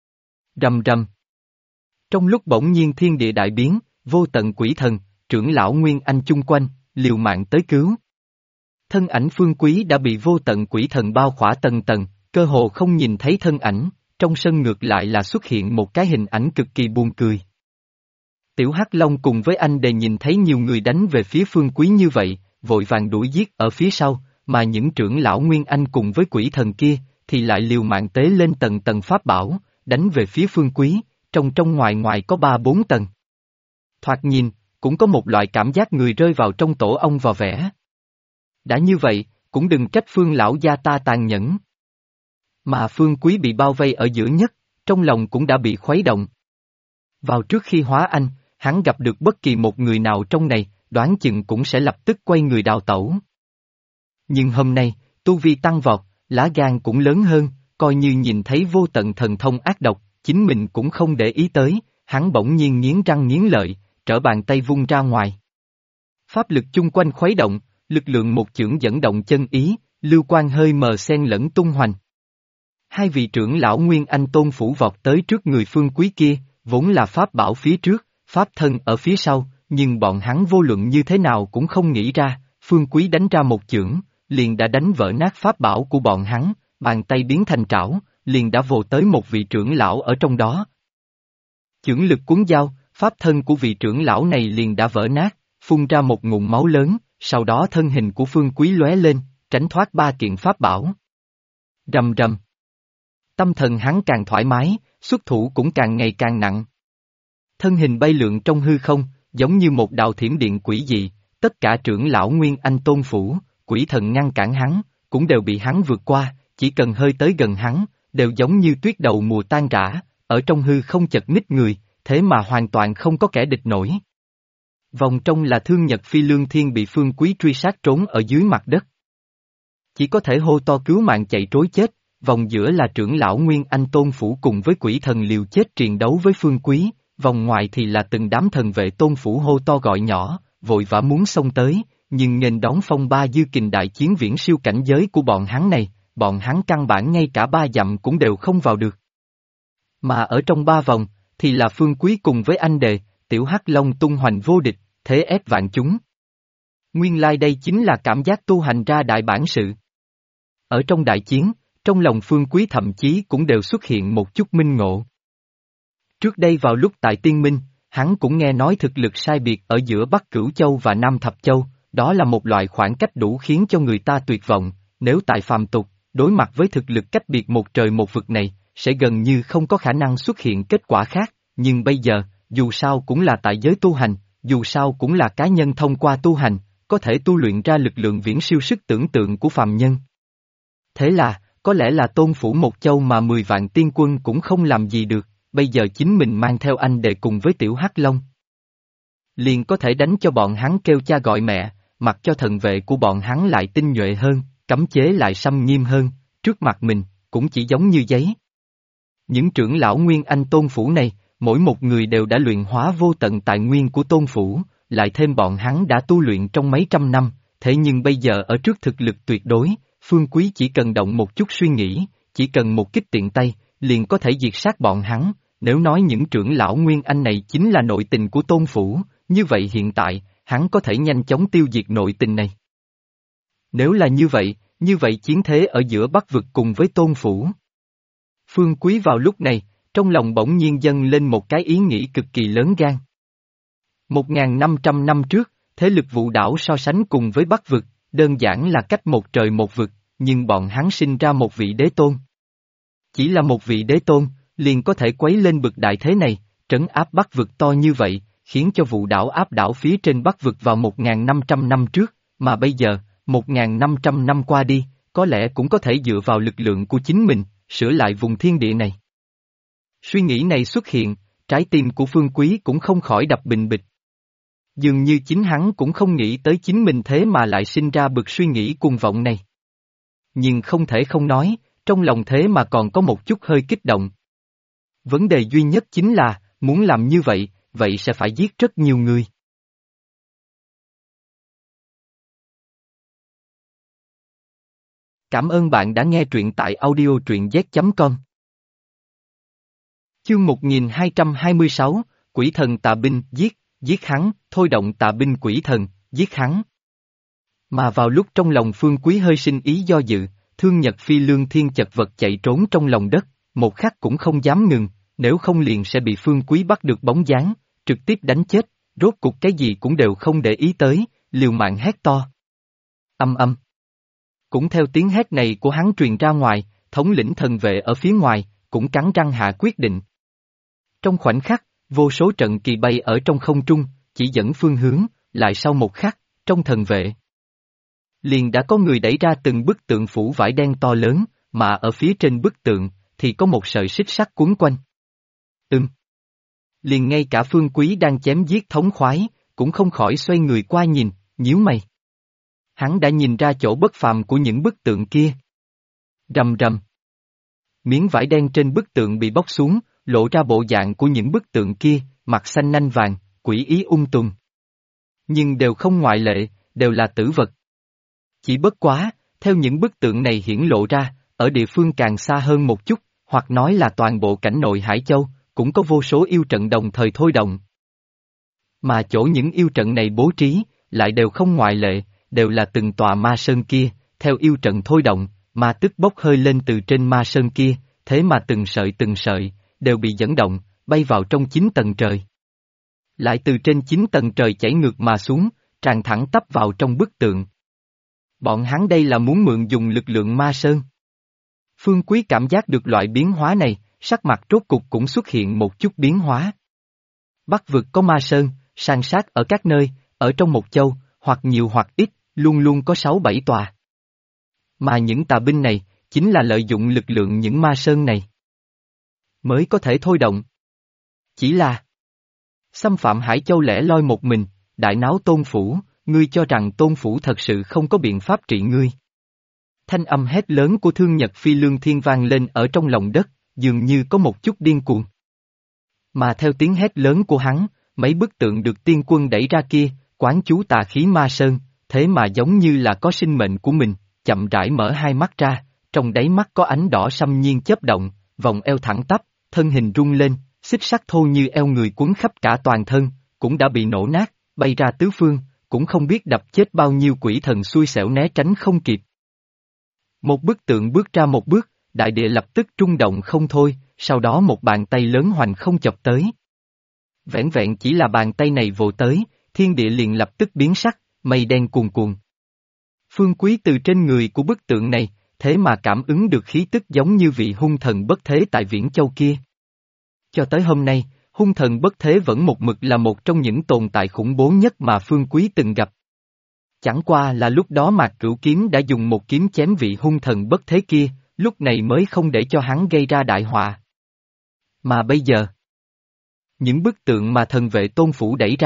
Rầm rầm. Trong lúc bỗng nhiên thiên địa đại biến, vô tận quỷ thần, trưởng lão Nguyên Anh chung quanh, liều mạng tới cứu. Thân ảnh Phương Quý đã bị vô tận quỷ thần bao khỏa tầng tầng, cơ hồ không nhìn thấy thân ảnh, trong sân ngược lại là xuất hiện một cái hình ảnh cực kỳ buồn cười. Tiểu Hắc Long cùng với anh đều nhìn thấy nhiều người đánh về phía Phương Quý như vậy, vội vàng đuổi giết ở phía sau, mà những trưởng lão Nguyên Anh cùng với quỷ thần kia, thì lại liều mạng tế lên tầng tầng pháp bảo, đánh về phía Phương Quý, trong ngoài ngoài có 3-4 tầng. Thoạt nhìn, cũng có một loại cảm giác người rơi vào trong tổ ong vò vẽ. Đã như vậy, cũng đừng trách Phương lão gia ta tàn nhẫn. Mà Phương Quý bị bao vây ở giữa nhất, trong lòng cũng đã bị khuấy động. Vào trước khi hóa anh, hắn gặp được bất kỳ một người nào trong này, đoán chừng cũng sẽ lập tức quay người đào tẩu. Nhưng hôm nay, tu vi tăng vọt, lá gan cũng lớn hơn, coi như nhìn thấy vô tận thần thông ác độc, chính mình cũng không để ý tới, hắn bỗng nhiên nghiến răng nghiến lợi, trở bàn tay vung ra ngoài. Pháp lực chung quanh khuấy động, lực lượng một chưởng dẫn động chân ý, lưu quang hơi mờ xen lẫn tung hoành. Hai vị trưởng lão Nguyên Anh Tôn phủ vọt tới trước người Phương Quý kia, vốn là pháp bảo phía trước, pháp thân ở phía sau, nhưng bọn hắn vô luận như thế nào cũng không nghĩ ra, Phương Quý đánh ra một chưởng, liền đã đánh vỡ nát pháp bảo của bọn hắn, bàn tay biến thành trảo, liền đã vồ tới một vị trưởng lão ở trong đó. Chưởng lực cuốn dao, pháp thân của vị trưởng lão này liền đã vỡ nát, phun ra một ngụm máu lớn, sau đó thân hình của Phương Quý lóe lên, tránh thoát ba kiện pháp bảo. Rầm rầm. Tâm thần hắn càng thoải mái, xuất thủ cũng càng ngày càng nặng. Thân hình bay lượn trong hư không, giống như một đạo thiểm điện quỷ dị, tất cả trưởng lão Nguyên Anh Tôn phủ, quỷ thần ngăn cản hắn, cũng đều bị hắn vượt qua, chỉ cần hơi tới gần hắn, đều giống như tuyết đầu mùa tan rã, ở trong hư không chật ních người, thế mà hoàn toàn không có kẻ địch nổi. Vòng trong là Thương Nhật Phi Lương Thiên bị Phương Quý truy sát trốn ở dưới mặt đất. Chỉ có thể hô to cứu mạng chạy trối chết, vòng giữa là trưởng lão Nguyên Anh Tôn phủ cùng với quỷ thần liều chết triền đấu với Phương Quý, vòng ngoài thì là từng đám thần vệ Tôn phủ hô to gọi nhỏ, vội vã muốn xông tới, nhưng nghênh đón phong ba dư kình đại chiến viễn siêu cảnh giới của bọn hắn này, bọn hắn căn bản ngay cả 3 dặm cũng đều không vào được. Mà ở trong 3 vòng, thì là Phương Quý cùng với anh đề, Tiểu Hắc Long tung hoành vô địch, thế ép vạn chúng. Nguyên lai đây chính là cảm giác tu hành ra đại bản sự. Ở trong đại chiến, trong lòng Phương Quý thậm chí cũng đều xuất hiện một chút minh ngộ. Trước đây vào lúc tại Tiên Minh, hắn cũng nghe nói thực lực sai biệt ở giữa Bắc Cửu Châu và Nam Thập Châu, đó là một loại khoảng cách đủ khiến cho người ta tuyệt vọng, nếu tại phàm tục, đối mặt với thực lực cách biệt một trời một vực này, sẽ gần như không có khả năng xuất hiện kết quả khác, nhưng bây giờ, dù sao cũng là tại giới tu hành, dù sao cũng là cá nhân thông qua tu hành, có thể tu luyện ra lực lượng viễn siêu sức tưởng tượng của phàm nhân. Thế là, có lẽ là Tôn phủ một châu mà 10 vạn tiên quân cũng không làm gì được, bây giờ chính mình mang theo anh đệ cùng với Tiểu Hắc Long. liền có thể đánh cho bọn hắn kêu cha gọi mẹ, mặc cho thần vệ của bọn hắn lại tinh nhuệ hơn, cấm chế lại xâm nghiêm hơn, trước mặt mình, cũng chỉ giống như giấy. Những trưởng lão Nguyên Anh Tôn Phủ này, mỗi một người đều đã luyện hóa vô tận tài nguyên của Tôn Phủ, lại thêm bọn hắn đã tu luyện trong mấy trăm năm, thế nhưng bây giờ ở trước thực lực tuyệt đối, Phương Quý chỉ cần động một chút suy nghĩ, chỉ cần một kích tiện tay, liền có thể diệt sát bọn hắn. Nếu nói những trưởng lão Nguyên Anh này chính là nội tình của Tôn Phủ, như vậy hiện tại, hắn có thể nhanh chóng tiêu diệt nội tình này. Nếu là như vậy chiến thế ở giữa Bắc vực cùng với Tôn Phủ. Phương Quý vào lúc này, trong lòng bỗng nhiên dâng lên một cái ý nghĩ cực kỳ lớn gan. 1.500 năm trước, thế lực Vũ Đảo so sánh cùng với Bắc vực, đơn giản là cách một trời một vực, nhưng bọn hắn sinh ra một vị đế tôn. Chỉ là một vị đế tôn, liền có thể quấy lên bực đại thế này, trấn áp Bắc vực to như vậy, khiến cho Vũ Đảo áp đảo phía trên Bắc vực vào 1.500 năm trước, mà bây giờ, 1.500 năm qua đi, có lẽ cũng có thể dựa vào lực lượng của chính mình, sửa lại vùng thiên địa này. Suy nghĩ này xuất hiện, trái tim của Phương Quý cũng không khỏi đập bình bịch. Dường như chính hắn cũng không nghĩ tới chính mình thế mà lại sinh ra bực suy nghĩ cuồng vọng này. Nhưng không thể không nói, trong lòng thế mà còn có một chút hơi kích động. Vấn đề duy nhất chính là, muốn làm như vậy, vậy sẽ phải giết rất nhiều người. Cảm ơn bạn đã nghe truyện tại audio truyện z.com. Chương 1226, Quỷ thần tà binh, giết hắn, thôi động tà binh quỷ thần, giết hắn. Mà vào lúc trong lòng Phương Quý hơi sinh ý do dự, Thương Nhật Phi Lương Thiên chật vật chạy trốn trong lòng đất, một khắc cũng không dám ngừng, nếu không liền sẽ bị Phương Quý bắt được bóng dáng, trực tiếp đánh chết, rốt cục cái gì cũng đều không để ý tới, liều mạng hét to. Âm âm. Cũng theo tiếng hét này của hắn truyền ra ngoài, thống lĩnh thần vệ ở phía ngoài, cũng cắn răng hạ quyết định. Trong khoảnh khắc, vô số trận kỳ bay ở trong không trung, chỉ dẫn phương hướng, lại sau một khắc, trong thần vệ. Liền đã có người đẩy ra từng bức tượng phủ vải đen to lớn, mà ở phía trên bức tượng, thì có một sợi xích sắt quấn quanh. Liền ngay cả Phương Quý đang chém giết thống khoái, cũng không khỏi xoay người qua nhìn, nhíu mày. Hắn đã nhìn ra chỗ bất phàm của những bức tượng kia. Rầm rầm. Miếng vải đen trên bức tượng bị bóc xuống, lộ ra bộ dạng của những bức tượng kia, mặt xanh nanh vàng, quỷ ý tùm. Nhưng đều không ngoại lệ, đều là tử vật. Chỉ bất quá, theo những bức tượng này hiển lộ ra, ở địa phương càng xa hơn một chút, hoặc nói là toàn bộ cảnh nội Hải Châu, cũng có vô số yêu trận đồng thời thôi động. Mà chỗ những yêu trận này bố trí, lại đều không ngoại lệ, đều là từng tòa ma sơn kia, theo yêu trận thôi động, ma tức bốc hơi lên từ trên ma sơn kia, thế mà từng sợi, đều bị dẫn động, bay vào trong 9 tầng trời. Lại từ trên 9 tầng trời chảy ngược mà xuống, tràn thẳng tắp vào trong bức tượng. Bọn hắn đây là muốn mượn dùng lực lượng ma sơn. Phương Quý cảm giác được loại biến hóa này, sắc mặt rốt cục cũng xuất hiện một chút biến hóa. Bắc vực có ma sơn, san sát ở các nơi, ở trong một châu, hoặc nhiều hoặc ít, luôn luôn có 6-7 tòa. Mà những tà binh này, chính là lợi dụng lực lượng những ma sơn này, mới có thể thôi động. Chỉ là xâm phạm Hải Châu lẻ loi một mình, đại náo Tôn Phủ, ngươi cho rằng Tôn Phủ thật sự không có biện pháp trị ngươi. Thanh âm hét lớn của Thương Nhật Phi Lương Thiên vang lên ở trong lòng đất, dường như có một chút điên cuồng. Mà theo tiếng hét lớn của hắn, mấy bức tượng được tiên quân đẩy ra kia, quán chú tà khí ma sơn, thế mà giống như là có sinh mệnh của mình, chậm rãi mở hai mắt ra, trong đáy mắt có ánh đỏ xâm nhiên chớp động, vòng eo thẳng tắp, thân hình rung lên, xích sắt thô như eo người quấn khắp cả toàn thân, cũng đã bị nổ nát, bay ra tứ phương, cũng không biết đập chết bao nhiêu quỷ thần xui xẻo né tránh không kịp. Một bức tượng bước ra một bước, đại địa lập tức rung động không thôi, sau đó một bàn tay lớn hoành không chọc tới. Vẻn vẹn chỉ là bàn tay này vồ tới, thiên địa liền lập tức biến sắc, mây đen cuồn cuộn. Phương Quý từ trên người của bức tượng này, thế mà cảm ứng được khí tức giống như vị hung thần bất thế tại Viễn Châu kia. Cho tới hôm nay, hung thần bất thế vẫn một mực là một trong những tồn tại khủng bố nhất mà Phương Quý từng gặp. Chẳng qua là lúc đó Mạc Cửu Kiếm đã dùng một kiếm chém vị hung thần bất thế kia, lúc này mới không để cho hắn gây ra đại họa. Mà bây giờ, những bức tượng mà thần vệ Tôn Phủ đẩy ra,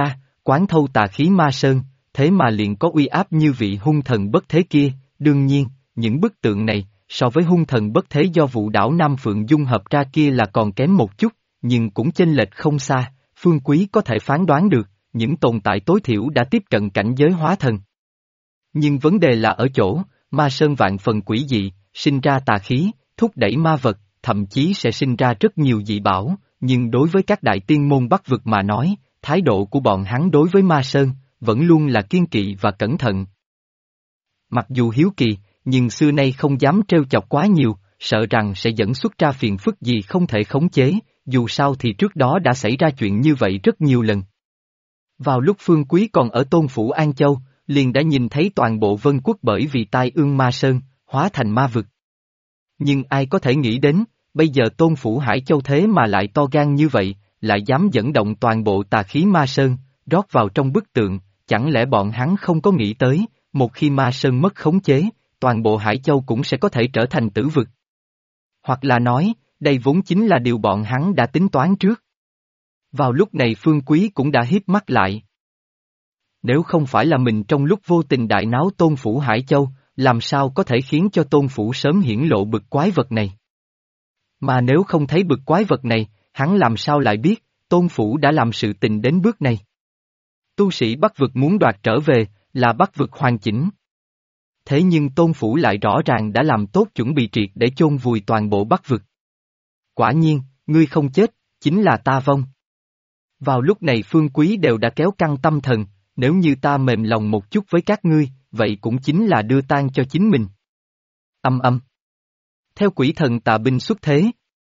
quán thâu tà khí ma sơn, thế mà liền có uy áp như vị hung thần bất thế kia, đương nhiên, những bức tượng này, so với hung thần bất thế do vụ đảo Nam Phượng dung hợp ra kia là còn kém một chút, nhưng cũng chênh lệch không xa, Phương Quý có thể phán đoán được, những tồn tại tối thiểu đã tiếp cận cảnh giới hóa thần. Nhưng vấn đề là ở chỗ, ma sơn vạn phần quỷ dị, sinh ra tà khí, thúc đẩy ma vật, thậm chí sẽ sinh ra rất nhiều dị bảo, nhưng đối với các đại tiên môn Bắc vực mà nói, thái độ của bọn hắn đối với ma sơn, vẫn luôn là kiên kỵ và cẩn thận. Mặc dù hiếu kỳ, nhưng xưa nay không dám trêu chọc quá nhiều, sợ rằng sẽ dẫn xuất ra phiền phức gì không thể khống chế, dù sao thì trước đó đã xảy ra chuyện như vậy rất nhiều lần. Vào lúc Phương Quý còn ở Tôn Phủ An Châu, liền đã nhìn thấy toàn bộ Vân Quốc bởi vì tai ương ma sơn, hóa thành ma vực. Nhưng ai có thể nghĩ đến, bây giờ Tôn Phủ Hải Châu thế mà lại to gan như vậy, lại dám dẫn động toàn bộ tà khí ma sơn, rót vào trong bức tượng, chẳng lẽ bọn hắn không có nghĩ tới, một khi ma sơn mất khống chế, toàn bộ Hải Châu cũng sẽ có thể trở thành tử vực. Hoặc là nói, đây vốn chính là điều bọn hắn đã tính toán trước. Vào lúc này Phương Quý cũng đã híp mắt lại. Nếu không phải là mình trong lúc vô tình đại náo Tôn Phủ Hải Châu, làm sao có thể khiến cho Tôn Phủ sớm hiển lộ bực quái vật này? Mà nếu không thấy bực quái vật này, hắn làm sao lại biết, Tôn Phủ đã làm sự tình đến bước này? Tu sĩ Bắc vực muốn đoạt trở về, là Bắc vực hoàn chỉnh. Thế nhưng Tôn Phủ lại rõ ràng đã làm tốt chuẩn bị triệt để chôn vùi toàn bộ Bắc vực. Quả nhiên, ngươi không chết, chính là ta vong. Vào lúc này Phương Quý đều đã kéo căng tâm thần, nếu như ta mềm lòng một chút với các ngươi, vậy cũng chính là đưa tang cho chính mình. Âm âm. Theo quỷ thần tà binh xuất thế.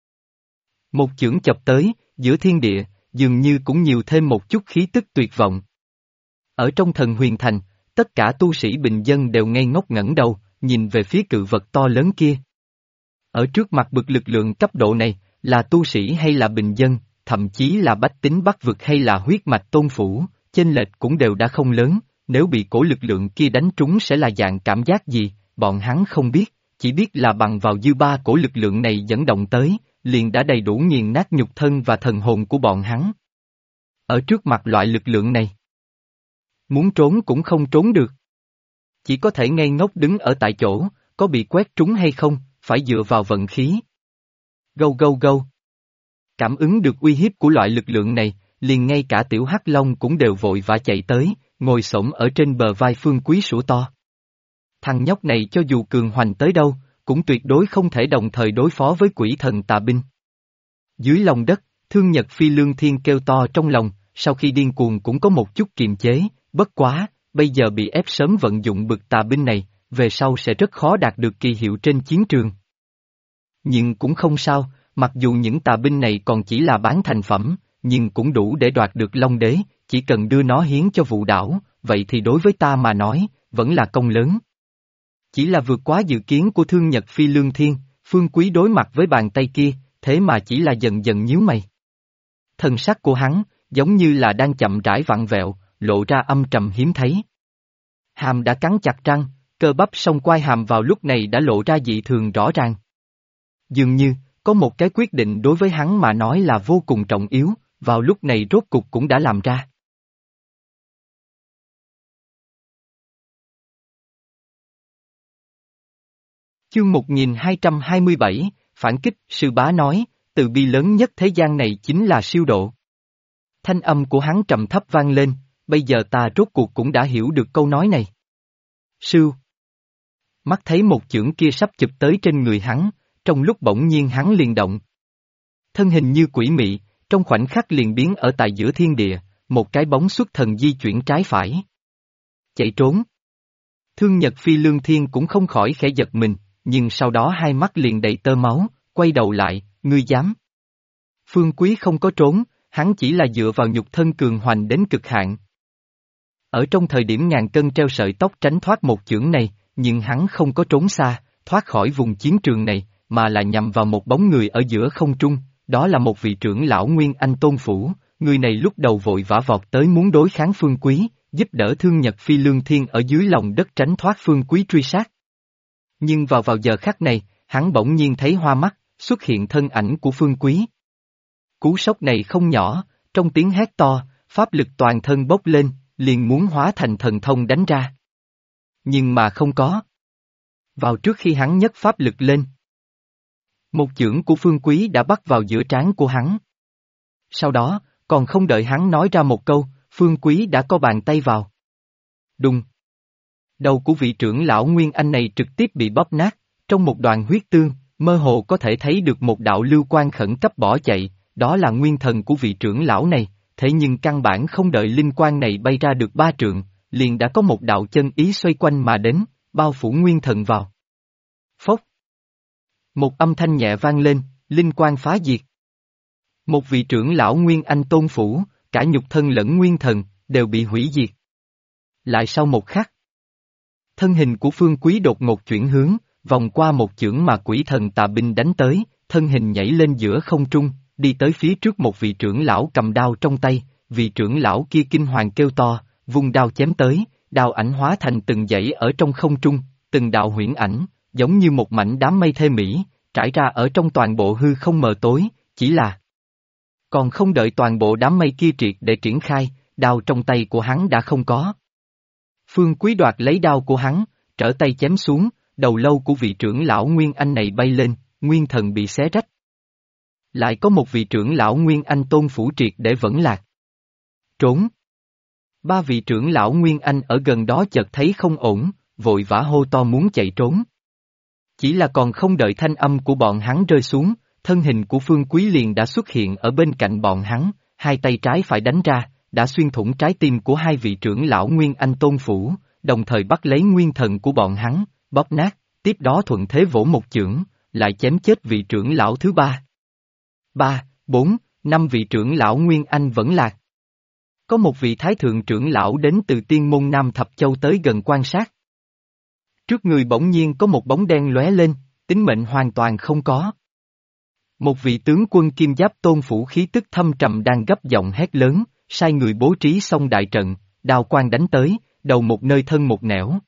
Một chưởng chọc tới, giữa thiên địa, dường như cũng nhiều thêm một chút khí tức tuyệt vọng. Ở trong thần huyền thành, tất cả tu sĩ bình dân đều ngây ngốc ngẩng đầu, nhìn về phía cự vật to lớn kia. Ở trước mặt bực lực lượng cấp độ này, là tu sĩ hay là bình dân, thậm chí là bách tính Bắc vực hay là huyết mạch Tôn Phủ, chênh lệch cũng đều đã không lớn, nếu bị cổ lực lượng kia đánh trúng sẽ là dạng cảm giác gì, bọn hắn không biết, chỉ biết là bằng vào dư ba cổ lực lượng này dẫn động tới, liền đã đầy đủ nghiền nát nhục thân và thần hồn của bọn hắn. Ở trước mặt loại lực lượng này, muốn trốn cũng không trốn được. Chỉ có thể ngây ngốc đứng ở tại chỗ, có bị quét trúng hay không, phải dựa vào vận khí. Gâu gâu gâu. Cảm ứng được uy hiếp của loại lực lượng này, liền ngay cả tiểu hắc long cũng đều vội vã chạy tới, ngồi xổm ở trên bờ vai Phương Quý sủa to. Thằng nhóc này cho dù cường hoành tới đâu, cũng tuyệt đối không thể đồng thời đối phó với quỷ thần tà binh. Dưới lòng đất, Thương Nhật Phi Lương Thiên kêu to trong lòng, sau khi điên cuồng cũng có một chút kiềm chế, bất quá, bây giờ bị ép sớm vận dụng bực tà binh này, về sau sẽ rất khó đạt được kỳ hiệu trên chiến trường. Nhưng cũng không sao, mặc dù những tà binh này còn chỉ là bán thành phẩm, nhưng cũng đủ để đoạt được Long Đế, chỉ cần đưa nó hiến cho vụ đảo, vậy thì đối với ta mà nói, vẫn là công lớn. Chỉ là vượt quá dự kiến của Thương Nhật Phi Lương Thiên, Phương Quý đối mặt với bàn tay kia, thế mà chỉ là dần dần nhíu mày. Thần sắc của hắn, giống như là đang chậm rãi vặn vẹo, lộ ra âm trầm hiếm thấy. Hàm đã cắn chặt răng, cơ bắp song quai hàm vào lúc này đã lộ ra dị thường rõ ràng. Dường như, có một cái quyết định đối với hắn mà nói là vô cùng trọng yếu, vào lúc này rốt cục cũng đã làm ra. Chương 1227, phản kích, sư bá nói, từ bi lớn nhất thế gian này chính là siêu độ. Thanh âm của hắn trầm thấp vang lên, bây giờ ta rốt cuộc cũng đã hiểu được câu nói này. Sư. Mắt thấy một chưởng kia sắp chụp tới trên người hắn, trong lúc bỗng nhiên hắn liền động. Thân hình như quỷ mị, trong khoảnh khắc liền biến ở tại giữa thiên địa, một cái bóng xuất thần di chuyển trái phải. Chạy trốn. Thương Nhật Phi Lương Thiên cũng không khỏi khẽ giật mình, nhưng sau đó hai mắt liền đầy tơ máu, quay đầu lại, ngươi dám. Phương Quý không có trốn, hắn chỉ là dựa vào nhục thân cường hoành đến cực hạn. Ở trong thời điểm ngàn cân treo sợi tóc tránh thoát một chưởng này, nhưng hắn không có trốn xa, thoát khỏi vùng chiến trường này, mà là nhằm vào một bóng người ở giữa không trung, đó là một vị trưởng lão Nguyên Anh Tôn Phủ, người này lúc đầu vội vã vọt tới muốn đối kháng Phương Quý, giúp đỡ Thương Nhật Phi Lương Thiên ở dưới lòng đất tránh thoát Phương Quý truy sát. Nhưng vào giờ khắc này, hắn bỗng nhiên thấy hoa mắt, xuất hiện thân ảnh của Phương Quý. Cú sốc này không nhỏ, trong tiếng hét to, pháp lực toàn thân bốc lên, liền muốn hóa thành thần thông đánh ra. Nhưng mà không có. Vào trước khi hắn nhấc pháp lực lên, một chưởng của Phương Quý đã bắt vào giữa trán của hắn. Sau đó, còn không đợi hắn nói ra một câu, Phương Quý đã co bàn tay vào. Đùng. Đầu của vị trưởng lão Nguyên Anh này trực tiếp bị bóp nát, trong một đoàn huyết tương, mơ hồ có thể thấy được một đạo lưu quang khẩn cấp bỏ chạy, đó là nguyên thần của vị trưởng lão này, thế nhưng căn bản không đợi linh quang này bay ra được 3 trượng, liền đã có một đạo chân ý xoay quanh mà đến, bao phủ nguyên thần vào. Phốc. Một âm thanh nhẹ vang lên, linh quang phá diệt. Một vị trưởng lão Nguyên Anh tôn phủ, cả nhục thân lẫn nguyên thần, đều bị hủy diệt. Lại sau một khắc, thân hình của Phương Quý đột ngột chuyển hướng, vòng qua một chưởng mà quỷ thần tà binh đánh tới, thân hình nhảy lên giữa không trung, đi tới phía trước một vị trưởng lão cầm đao trong tay, vị trưởng lão kia kinh hoàng kêu to, vung đao chém tới, đao ảnh hóa thành từng dãy ở trong không trung, từng đạo huyễn ảnh, giống như một mảnh đám mây thê mỹ, trải ra ở trong toàn bộ hư không mờ tối, chỉ là còn không đợi toàn bộ đám mây kia triệt để triển khai, đao trong tay của hắn đã không có. Phương Quý đoạt lấy đao của hắn, trở tay chém xuống, đầu lâu của vị trưởng lão Nguyên Anh này bay lên, nguyên thần bị xé rách. Lại có một vị trưởng lão Nguyên Anh tôn phủ triệt để vẫn lạc. Trốn. 3 vị trưởng lão Nguyên Anh ở gần đó chợt thấy không ổn, vội vã hô to muốn chạy trốn. Chỉ là còn không đợi thanh âm của bọn hắn rơi xuống, thân hình của Phương Quý liền đã xuất hiện ở bên cạnh bọn hắn, hai tay trái phải đánh ra, đã xuyên thủng trái tim của 2 vị trưởng lão Nguyên Anh tôn phủ, đồng thời bắt lấy nguyên thần của bọn hắn, bóp nát, tiếp đó thuận thế vỗ một chưởng, lại chém chết vị trưởng lão thứ 3. 3, 4, 5 vị trưởng lão Nguyên Anh vẫn lạc. Có một vị thái thượng trưởng lão đến từ tiên môn Nam Thập Châu tới gần quan sát. Trước người bỗng nhiên có một bóng đen lóe lên, tính mệnh hoàn toàn không có. Một vị tướng quân kim giáp tôn phủ khí tức thâm trầm đang gấp giọng hét lớn, sai người bố trí xong đại trận, đao quang đánh tới, đầu một nơi thân một nẻo.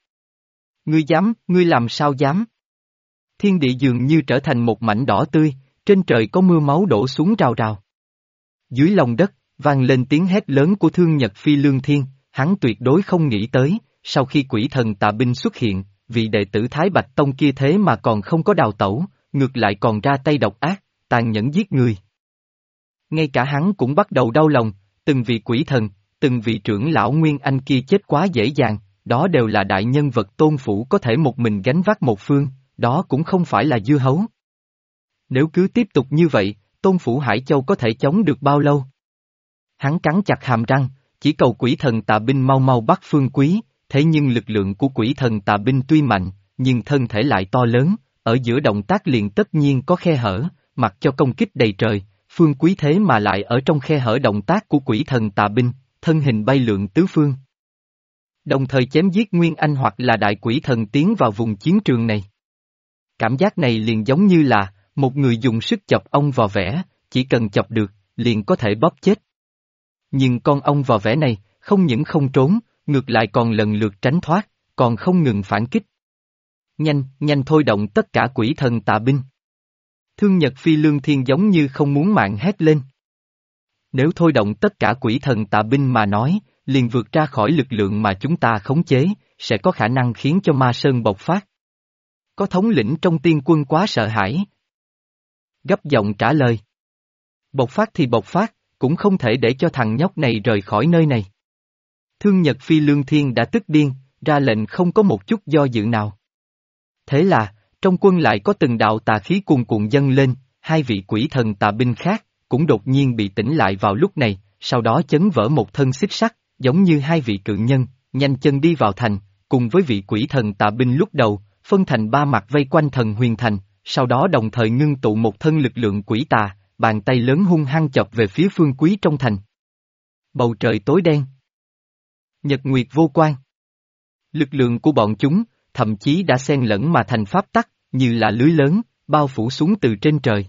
Ngươi làm sao dám? Thiên địa dường như trở thành một mảnh đỏ tươi, trên trời có mưa máu đổ xuống rào rào. Dưới lòng đất, vang lên tiếng hét lớn của Thương Nhật Phi Lương Thiên, hắn tuyệt đối không nghĩ tới, sau khi quỷ thần tà binh xuất hiện, vị đệ tử Thái Bạch Tông kia thế mà còn không có đào tẩu, ngược lại còn ra tay độc ác, tàn nhẫn giết người. Ngay cả hắn cũng bắt đầu đau lòng, từng vị quỷ thần, từng vị trưởng lão Nguyên Anh kia chết quá dễ dàng, đó đều là đại nhân vật tôn phủ có thể một mình gánh vác một phương, đó cũng không phải là dưa hấu. Nếu cứ tiếp tục như vậy, tôn phủ Hải Châu có thể chống được bao lâu? Hắn cắn chặt hàm răng, chỉ cầu quỷ thần tà binh mau mau bắt Phương Quý, thế nhưng lực lượng của quỷ thần tà binh tuy mạnh, nhưng thân thể lại to lớn, ở giữa động tác liền tất nhiên có khe hở, mặc cho công kích đầy trời, Phương Quý thế mà lại ở trong khe hở động tác của quỷ thần tà binh, thân hình bay lượn tứ phương. Đồng thời chém giết Nguyên Anh hoặc là đại quỷ thần tiến vào vùng chiến trường này. Cảm giác này liền giống như là, một người dùng sức chọc ong vò vẽ, chỉ cần chọc được, liền có thể bóp chết. Nhưng con ong vò vẽ này, không những không trốn, ngược lại còn lần lượt tránh thoát, còn không ngừng phản kích. Nhanh thôi động tất cả quỷ thần tà binh. Thương Nhật Phi Lương Thiên giống như không muốn mạng hét lên. Nếu thôi động tất cả quỷ thần tà binh mà nói, liền vượt ra khỏi lực lượng mà chúng ta khống chế, sẽ có khả năng khiến cho Ma Sơn bộc phát. Có thống lĩnh trong tiên quân quá sợ hãi. Gấp giọng trả lời. Bộc phát thì bộc phát, cũng không thể để cho thằng nhóc này rời khỏi nơi này. Thương Nhật Phi Lương Thiên đã tức điên, ra lệnh không có một chút do dự nào. Thế là, trong quân lại có từng đạo tà khí cuồn cuộn dâng lên, 2 vị quỷ thần tà binh khác, cũng đột nhiên bị tỉnh lại vào lúc này, sau đó chấn vỡ một thân xích sắt, giống như 2 vị cự nhân, nhanh chân đi vào thành, cùng với vị quỷ thần tà binh lúc đầu, phân thành 3 mặt vây quanh thần huyền thành, sau đó đồng thời ngưng tụ một thân lực lượng quỷ tà, bàn tay lớn hung hăng chọc về phía Phương Quý trong thành. Bầu trời tối đen. Nhật nguyệt vô quang. Lực lượng của bọn chúng, thậm chí đã xen lẫn mà thành pháp tắc, như là lưới lớn, bao phủ xuống từ trên trời.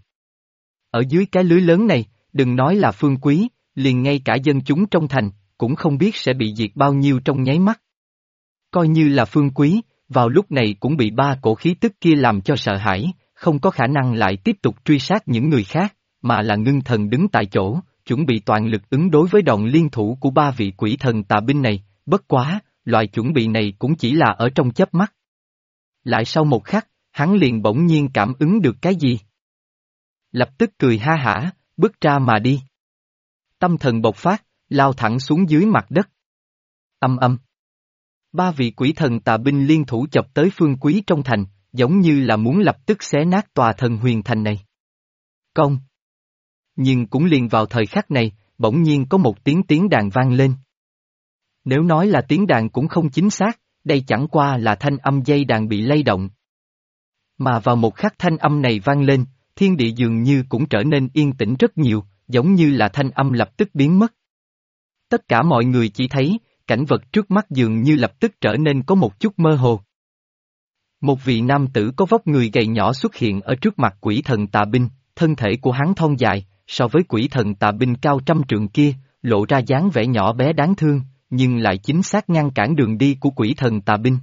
Ở dưới cái lưới lớn này, đừng nói là Phương Quý, liền ngay cả dân chúng trong thành, cũng không biết sẽ bị diệt bao nhiêu trong nháy mắt. Coi như là Phương Quý, vào lúc này cũng bị 3 cổ khí tức kia làm cho sợ hãi, không có khả năng lại tiếp tục truy sát những người khác, mà là ngưng thần đứng tại chỗ, chuẩn bị toàn lực ứng đối với đòn liên thủ của ba vị quỷ thần tà binh này, bất quá, loại chuẩn bị này cũng chỉ là ở trong chớp mắt. Lại sau một khắc, hắn liền bỗng nhiên cảm ứng được cái gì. Lập tức cười ha hả, bước ra mà đi. Tâm thần bộc phát, lao thẳng xuống dưới mặt đất. Âm âm. Ba vị quỷ thần tà binh liên thủ chọc tới Phương Quý trong thành, giống như là muốn lập tức xé nát tòa thần huyền thành này. Công. Nhưng cũng liền vào thời khắc này, bỗng nhiên có một tiếng đàn vang lên. Nếu nói là tiếng đàn cũng không chính xác, đây chẳng qua là thanh âm dây đàn bị lay động. Mà vào một khắc thanh âm này vang lên, thiên địa dường như cũng trở nên yên tĩnh rất nhiều, giống như là thanh âm lập tức biến mất. Tất cả mọi người chỉ thấy, cảnh vật trước mắt dường như lập tức trở nên có một chút mơ hồ. Một vị nam tử có vóc người gầy nhỏ xuất hiện ở trước mặt quỷ thần tà binh, thân thể của hắn thon dài, so với quỷ thần tà binh cao trăm trượng kia, lộ ra dáng vẻ nhỏ bé đáng thương, nhưng lại chính xác ngăn cản đường đi của quỷ thần tà binh.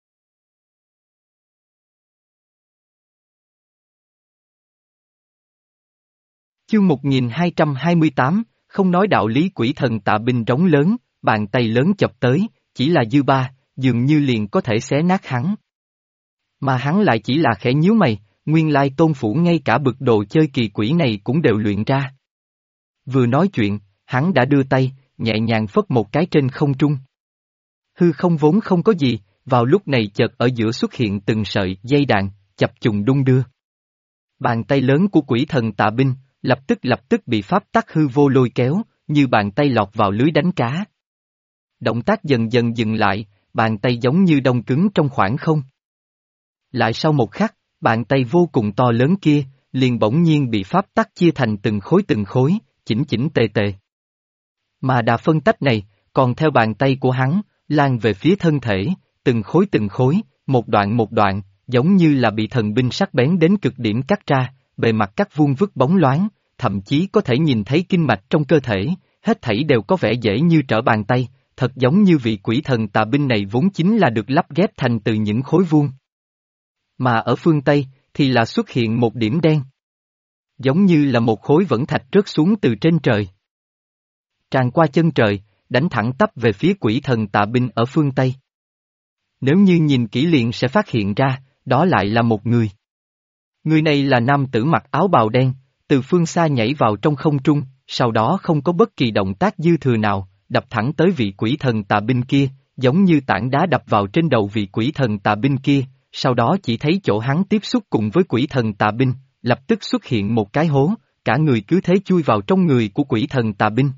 Chương 1228, không nói đạo lý quỷ thần tạ binh rống lớn, bàn tay lớn chập tới, chỉ là dư ba, dường như liền có thể xé nát hắn. Mà hắn lại chỉ là khẽ nhíu mày, nguyên lai tôn phủ ngay cả bực đồ chơi kỳ quỷ này cũng đều luyện ra. Vừa nói chuyện, hắn đã đưa tay, nhẹ nhàng phất một cái trên không trung. Hư không vốn không có gì, vào lúc này chợt ở giữa xuất hiện từng sợi dây đàn, chập trùng đung đưa. Bàn tay lớn của quỷ thần tạ binh, lập tức bị pháp tắc hư vô lôi kéo, như bàn tay lọt vào lưới đánh cá. Động tác dần dần dừng lại, bàn tay giống như đông cứng trong khoảng không. Lại sau một khắc, bàn tay vô cùng to lớn kia, liền bỗng nhiên bị pháp tắc chia thành từng khối, chỉnh chỉnh tề tề. Mà đà phân tách này, còn theo bàn tay của hắn, lan về phía thân thể, từng khối, một đoạn, giống như là bị thần binh sắc bén đến cực điểm cắt ra, bề mặt cắt vuông vức bóng loáng, thậm chí có thể nhìn thấy kinh mạch trong cơ thể, hết thảy đều có vẻ dễ như trở bàn tay, thật giống như vị quỷ thần tà binh này vốn chính là được lắp ghép thành từ những khối vuông. Mà ở phương Tây, thì là xuất hiện một điểm đen. Giống như là một khối vẫn thạch rớt xuống từ trên trời. Tràn qua chân trời, đánh thẳng tắp về phía quỷ thần tà binh ở phương Tây. Nếu như nhìn kỹ liền sẽ phát hiện ra, đó lại là một người. Người này là nam tử mặc áo bào đen, từ phương xa nhảy vào trong không trung, sau đó không có bất kỳ động tác dư thừa nào, đập thẳng tới vị quỷ thần tà binh kia, giống như tảng đá đập vào trên đầu vị quỷ thần tà binh kia, sau đó chỉ thấy chỗ hắn tiếp xúc cùng với quỷ thần tà binh, lập tức xuất hiện một cái hố, cả người cứ thế chui vào trong người của quỷ thần tà binh.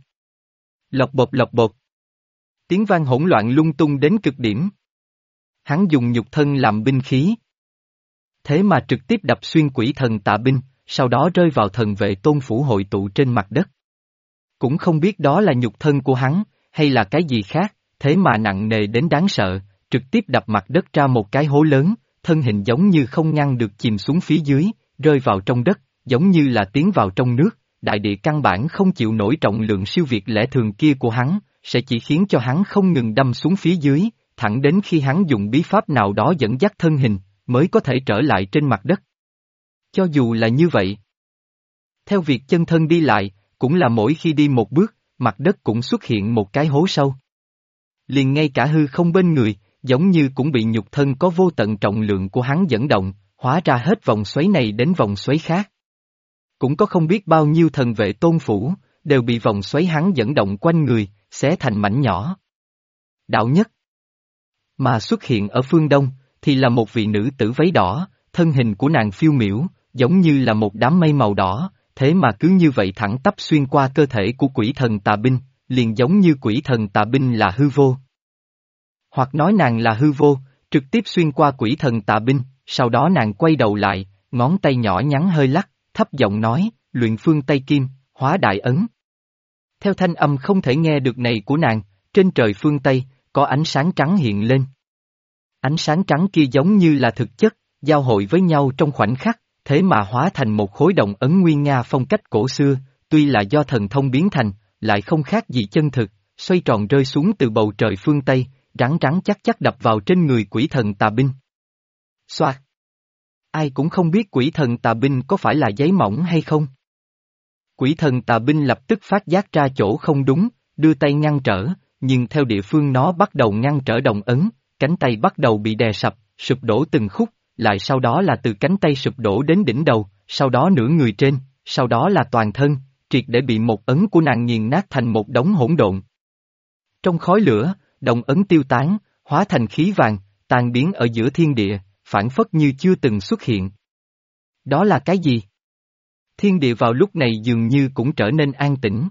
Lộc bột. Tiếng vang hỗn loạn lung tung đến cực điểm. Hắn dùng nhục thân làm binh khí. Thế mà trực tiếp đập xuyên quỷ thần tạ binh, sau đó rơi vào thần vệ tôn phủ hội tụ trên mặt đất. Cũng không biết đó là nhục thân của hắn, hay là cái gì khác, thế mà nặng nề đến đáng sợ, trực tiếp đập mặt đất ra một cái hố lớn, thân hình giống như không ngăn được chìm xuống phía dưới, rơi vào trong đất, giống như là tiến vào trong nước, đại địa căn bản không chịu nổi trọng lượng siêu việt lẽ thường kia của hắn, sẽ chỉ khiến cho hắn không ngừng đâm xuống phía dưới, thẳng đến khi hắn dùng bí pháp nào đó dẫn dắt thân hình, mới có thể trở lại trên mặt đất. Cho dù là như vậy, theo việc chân thân đi lại, cũng là mỗi khi đi một bước, mặt đất cũng xuất hiện một cái hố sâu. Liền ngay cả hư không bên người, giống như cũng bị nhục thân có vô tận trọng lượng của hắn dẫn động, hóa ra hết vòng xoáy này đến vòng xoáy khác. Cũng có không biết bao nhiêu thần vệ tôn phủ, đều bị vòng xoáy hắn dẫn động quanh người, xé thành mảnh nhỏ. Đạo nhất. Mà xuất hiện ở phương Đông, thì là một vị nữ tử váy đỏ, thân hình của nàng phiêu miểu, giống như là một đám mây màu đỏ, thế mà cứ như vậy thẳng tắp xuyên qua cơ thể của quỷ thần tà binh, liền giống như quỷ thần tà binh là hư vô. Hoặc nói nàng là hư vô, trực tiếp xuyên qua quỷ thần tà binh, sau đó nàng quay đầu lại, ngón tay nhỏ nhắn hơi lắc, thấp giọng nói, luyện phương Tây Kim, hóa đại ấn. Theo thanh âm không thể nghe được này của nàng, trên trời phương Tây, có ánh sáng trắng hiện lên. Ánh sáng trắng kia giống như là thực chất, giao hội với nhau trong khoảnh khắc, thế mà hóa thành một khối động ấn nguyên nga phong cách cổ xưa, tuy là do thần thông biến thành, lại không khác gì chân thực, xoay tròn rơi xuống từ bầu trời phương Tây, rắn rắn chắc đập vào trên người quỷ thần tà binh. Xoạt! Ai cũng không biết quỷ thần tà binh có phải là giấy mỏng hay không. Quỷ thần tà binh lập tức phát giác ra chỗ không đúng, đưa tay ngăn trở, nhưng theo địa phương nó bắt đầu ngăn trở động ấn, cánh tay bắt đầu bị đè sụp đổ từng khúc, lại sau đó là từ cánh tay sụp đổ đến đỉnh đầu, sau đó nửa người trên, sau đó là toàn thân, triệt để bị một ấn của nàng nghiền nát thành một đống hỗn độn. Trong khói lửa, động ấn tiêu tán, hóa thành khí vàng, tan biến ở giữa thiên địa, phản phất như chưa từng xuất hiện. Đó là cái gì? Thiên địa vào lúc này dường như cũng trở nên an tĩnh.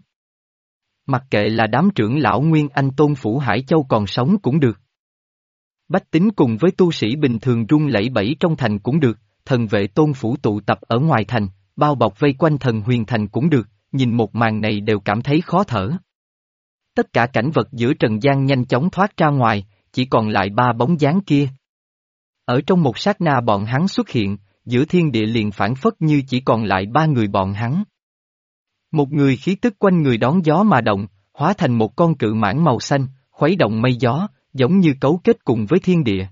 Mặc kệ là đám trưởng lão Nguyên Anh Tôn Phủ Hải Châu còn sống cũng được. Bách tính cùng với tu sĩ bình thường run lẩy bẩy trong thành cũng được, thần vệ Tôn Phủ tụ tập ở ngoài thành, bao bọc vây quanh thần huyền thành cũng được, nhìn một màn này đều cảm thấy khó thở. Tất cả cảnh vật giữa trần gian nhanh chóng thoát ra ngoài, chỉ còn lại ba bóng dáng kia. Ở trong một sát na bọn hắn xuất hiện, giữa thiên địa liền phản phất như chỉ còn lại ba người bọn hắn. Một người khí tức quanh người đón gió mà động, hóa thành một con cự mãng màu xanh, khuấy động mây gió, giống như cấu kết cùng với thiên địa.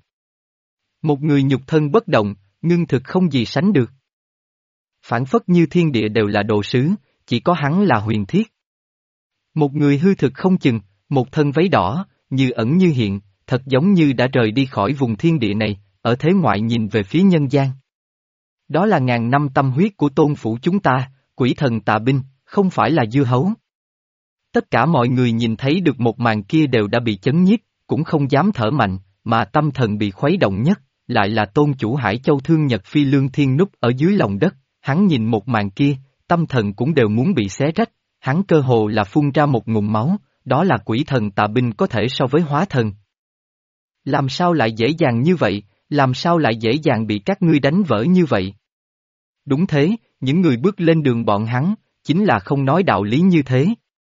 Một người nhục thân bất động, ngưng thực không gì sánh được. Phản phất như thiên địa đều là đồ sứ, chỉ có hắn là huyền thiết. Một người hư thực không chừng, một thân váy đỏ, như ẩn như hiện, thật giống như đã rời đi khỏi vùng thiên địa này, ở thế ngoại nhìn về phía nhân gian. Đó là ngàn năm tâm huyết của Tôn Phủ chúng ta, quỷ thần tà binh, không phải là dưa hấu. Tất cả mọi người nhìn thấy được một màn kia đều đã bị chấn nhiếp, cũng không dám thở mạnh, mà tâm thần bị khuấy động nhất, lại là Tôn Chủ Hải Châu Thương Nhật Phi Lương Thiên núp ở dưới lòng đất, hắn nhìn một màn kia, tâm thần cũng đều muốn bị xé rách, hắn cơ hồ là phun ra một ngụm máu, đó là quỷ thần tà binh có thể so với hóa thần. Làm sao lại dễ dàng như vậy, làm sao lại dễ dàng bị các ngươi đánh vỡ như vậy? Đúng thế, những người bước lên đường bọn hắn, chính là không nói đạo lý như thế.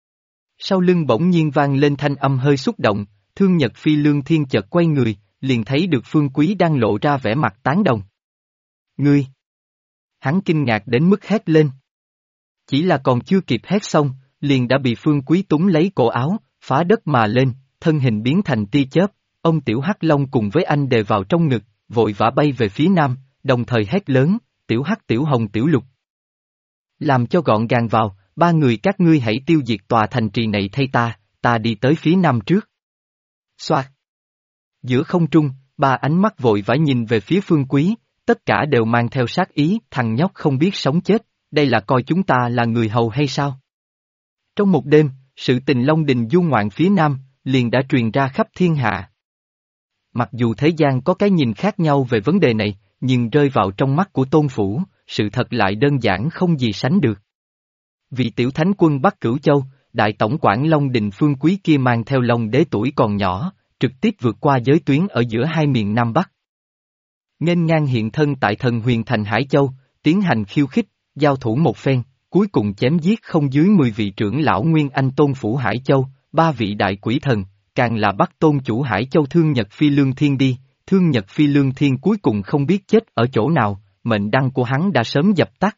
Sau lưng bỗng nhiên vang lên thanh âm hơi xúc động, Thương Nhật Phi Lương Thiên chợt quay người, liền thấy được Phương Quý đang lộ ra vẻ mặt tán đồng. Ngươi! Hắn kinh ngạc đến mức hét lên. Chỉ là còn chưa kịp hét xong, liền đã bị Phương Quý túm lấy cổ áo, phá đất mà lên, thân hình biến thành tia chớp, ông Tiểu Hắc Long cùng với anh đều vào trong ngực, vội vã bay về phía nam, đồng thời hét lớn, Tiểu Hắc Tiểu Hồng Tiểu Lục. Làm cho gọn gàng vào, ba người các ngươi hãy tiêu diệt tòa thành trì này thay ta đi tới phía nam trước. Xoạt. Giữa không trung, ba ánh mắt vội vã nhìn về phía Phương Quý, tất cả đều mang theo sát ý, thằng nhóc không biết sống chết, đây là coi chúng ta là người hầu hay sao? Trong một đêm, sự tình Long Đình du ngoạn phía nam, liền đã truyền ra khắp thiên hạ. Mặc dù thế gian có cái nhìn khác nhau về vấn đề này, nhưng rơi vào trong mắt của Tôn Phủ, sự thật lại đơn giản không gì sánh được. Vị tiểu thánh quân Bắc Cửu Châu, đại tổng quản Long Đình Phương Quý kia mang theo Long Đế tuổi còn nhỏ, trực tiếp vượt qua giới tuyến ở giữa hai miền Nam Bắc. Nghênh ngang hiện thân tại thần huyền thành Hải Châu, tiến hành khiêu khích, giao thủ một phen, cuối cùng chém giết không dưới 10 vị trưởng lão Nguyên Anh Tôn Phủ Hải Châu, 3 vị đại quỷ thần, càng là bắt Tôn Chủ Hải Châu Thương Nhật Phi Lương Thiên đi, Thương Nhật Phi Lương Thiên cuối cùng không biết chết ở chỗ nào, mệnh đăng của hắn đã sớm dập tắt.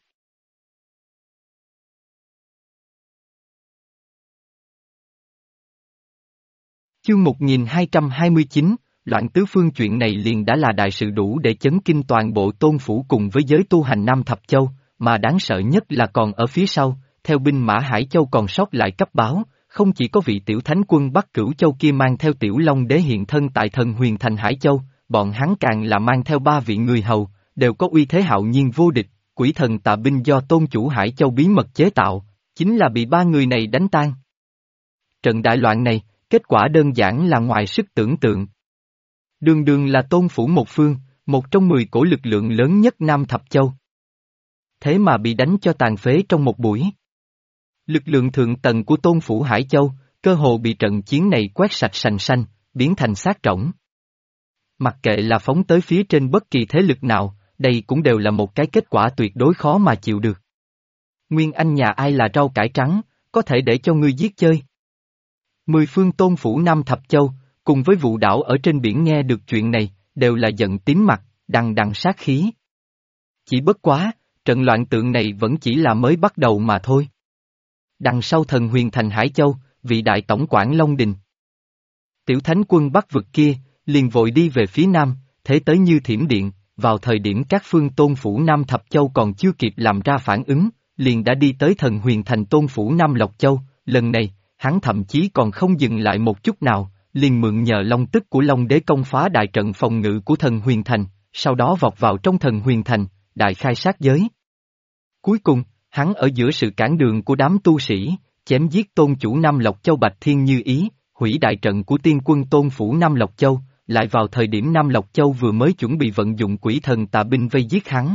Chương 1229, Loạn Tứ Phương chuyện này liền đã là đại sự đủ để chấn kinh toàn bộ Tôn Phủ cùng với giới tu hành Nam Thập Châu, mà đáng sợ nhất là còn ở phía sau, theo binh mã Hải Châu còn sót lại cấp báo, không chỉ có vị tiểu thánh quân Bắc Cửu Châu kia mang theo tiểu Long Đế hiện thân tại thần huyền thành Hải Châu, bọn hắn càng là mang theo 3 vị người hầu, đều có uy thế hạo nhiên vô địch, quỷ thần tà binh do Tôn Chủ Hải Châu bí mật chế tạo, chính là bị 3 người này đánh tan. Trận đại loạn này, kết quả đơn giản là ngoài sức tưởng tượng. Đường đường là Tôn Phủ một phương, một trong 10 cổ lực lượng lớn nhất Nam Thập Châu. Thế mà bị đánh cho tàn phế trong một buổi. Lực lượng thượng tầng của Tôn Phủ Hải Châu, cơ hồ bị trận chiến này quét sạch sành xanh, biến thành xác rỗng. Mặc kệ là phóng tới phía trên bất kỳ thế lực nào, đây cũng đều là một cái kết quả tuyệt đối khó mà chịu được. Nguyên Anh nhà ai là rau cải trắng, có thể để cho ngươi giết chơi. 10 phương Tôn Phủ Nam Thập Châu, cùng với vụ đảo ở trên biển nghe được chuyện này, đều là giận tím mặt, đằng đằng sát khí. Chỉ bất quá, trận loạn tượng này vẫn chỉ là mới bắt đầu mà thôi. Đằng sau thần huyền thành Hải Châu, vị đại tổng quản Long Đình. Tiểu thánh quân Bắc vực kia, liền vội đi về phía nam, thế tới như thiểm điện, vào thời điểm các phương Tôn Phủ Nam Thập Châu còn chưa kịp làm ra phản ứng, liền đã đi tới Thần Huyền Thành Tôn phủ Nam Lộc Châu, lần này, hắn thậm chí còn không dừng lại một chút nào, liền mượn nhờ long tức của Long Đế công phá đại trận phòng ngự của Thần Huyền Thành, sau đó vọt vào trong Thần Huyền Thành, đại khai sát giới. Cuối cùng, hắn ở giữa sự cản đường của đám tu sĩ, chém giết tôn chủ Nam Lộc Châu Bạch Thiên Như Ý, hủy đại trận của tiên quân Tôn phủ Nam Lộc Châu, lại vào thời điểm Nam Lộc Châu vừa mới chuẩn bị vận dụng quỷ thần tà binh vây giết hắn.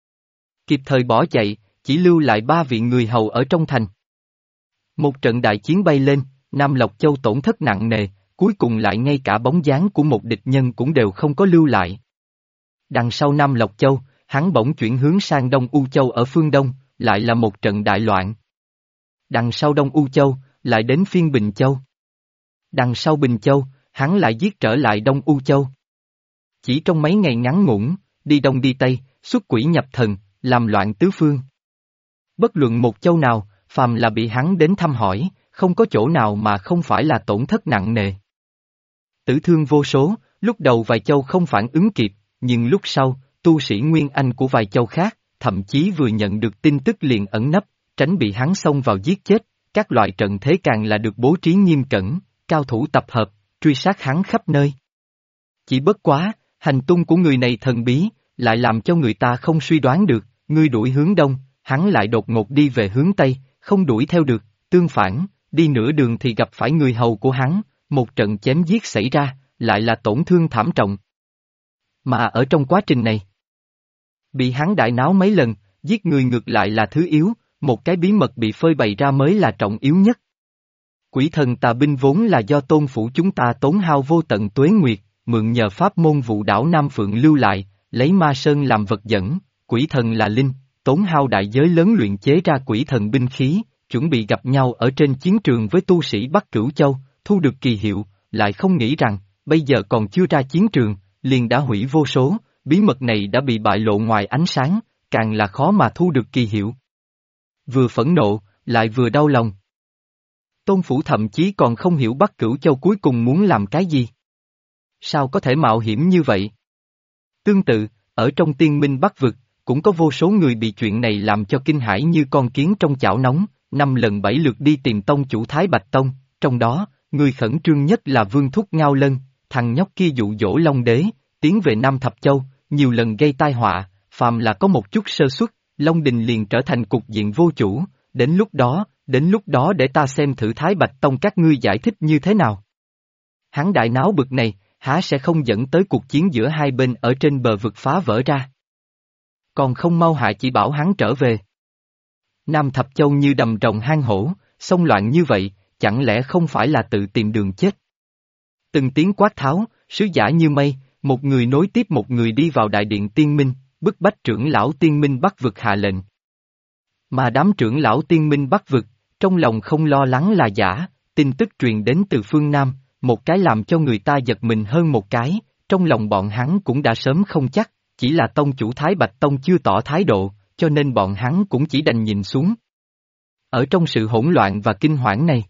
Kịp thời bỏ chạy, chỉ lưu lại 3 vị người hầu ở trong thành. Một trận đại chiến bay lên, Nam Lộc Châu tổn thất nặng nề, cuối cùng lại ngay cả bóng dáng của một địch nhân cũng đều không có lưu lại. Đằng sau Nam Lộc Châu, hắn bỗng chuyển hướng sang Đông U Châu ở phương Đông, lại là một trận đại loạn. Đằng sau Đông U Châu, lại đến phiên Bình Châu. Đằng sau Bình Châu, hắn lại giết trở lại Đông U Châu. Chỉ trong mấy ngày ngắn ngủn, đi Đông đi Tây, xuất quỷ nhập thần, làm loạn tứ phương. Bất luận một châu nào, phàm là bị hắn đến thăm hỏi, không có chỗ nào mà không phải là tổn thất nặng nề. Tử thương vô số, lúc đầu vài châu không phản ứng kịp, nhưng lúc sau, tu sĩ Nguyên Anh của vài châu khác, thậm chí vừa nhận được tin tức liền ẩn nấp, tránh bị hắn xông vào giết chết, các loại trận thế càng là được bố trí nghiêm cẩn, cao thủ tập hợp, truy sát hắn khắp nơi. Chỉ bất quá, hành tung của người này thần bí, lại làm cho người ta không suy đoán được, ngươi đuổi hướng đông, hắn lại đột ngột đi về hướng tây, không đuổi theo được, tương phản, đi nửa đường thì gặp phải người hầu của hắn, một trận chém giết xảy ra, lại là tổn thương thảm trọng. Mà ở trong quá trình này, bị hắn đại náo mấy lần, giết người ngược lại là thứ yếu, một cái bí mật bị phơi bày ra mới là trọng yếu nhất. Quỷ thần tà binh vốn là do tôn phủ chúng ta tốn hao vô tận tuế nguyệt, mượn nhờ pháp môn vụ đảo Nam Phượng lưu lại, lấy ma sơn làm vật dẫn, quỷ thần là linh, tốn hao đại giới lớn luyện chế ra quỷ thần binh khí, chuẩn bị gặp nhau ở trên chiến trường với tu sĩ Bắc Cửu Châu, thu được kỳ hiệu, lại không nghĩ rằng, bây giờ còn chưa ra chiến trường, liền đã hủy vô số, bí mật này đã bị bại lộ ngoài ánh sáng, càng là khó mà thu được kỳ hiệu. Vừa phẫn nộ, lại vừa đau lòng. Tôn phủ thậm chí còn không hiểu Bắc Cửu Châu cuối cùng muốn làm cái gì. Sao có thể mạo hiểm như vậy? Tương tự, ở trong Tiên Minh Bắc Vực, cũng có vô số người bị chuyện này làm cho kinh hãi như con kiến trong chảo nóng, 5 lần 7 lượt đi tìm tông chủ Thái Bạch Tông, trong đó, người khẩn trương nhất là Vương Thúc Ngao Lân, thằng nhóc kia dụ dỗ Long Đế, tiến về Nam Thập Châu, nhiều lần gây tai họa, phàm là có một chút sơ suất, Long Đình liền trở thành cục diện vô chủ, đến lúc đó để ta xem thử Thái Bạch Tông các ngươi giải thích như thế nào. Hắn đại náo bực này, há sẽ không dẫn tới cuộc chiến giữa hai bên ở trên bờ vực phá vỡ ra. Còn không mau hại chỉ bảo hắn trở về. Nam Thập Châu như đầm rồng hang hổ, xông loạn như vậy, chẳng lẽ không phải là tự tìm đường chết? Từng tiếng quát tháo, sứ giả như mây, một người nối tiếp một người đi vào đại điện Tiên Minh, bức bách trưởng lão Tiên Minh Bắc Vực hạ lệnh. Mà đám trưởng lão Tiên Minh Bắc Vực, trong lòng không lo lắng là giả, tin tức truyền đến từ phương Nam, một cái làm cho người ta giật mình hơn một cái, trong lòng bọn hắn cũng đã sớm không chắc, chỉ là tông chủ Thái Bạch Tông chưa tỏ thái độ, cho nên bọn hắn cũng chỉ đành nhìn xuống. Ở trong sự hỗn loạn và kinh hoảng này,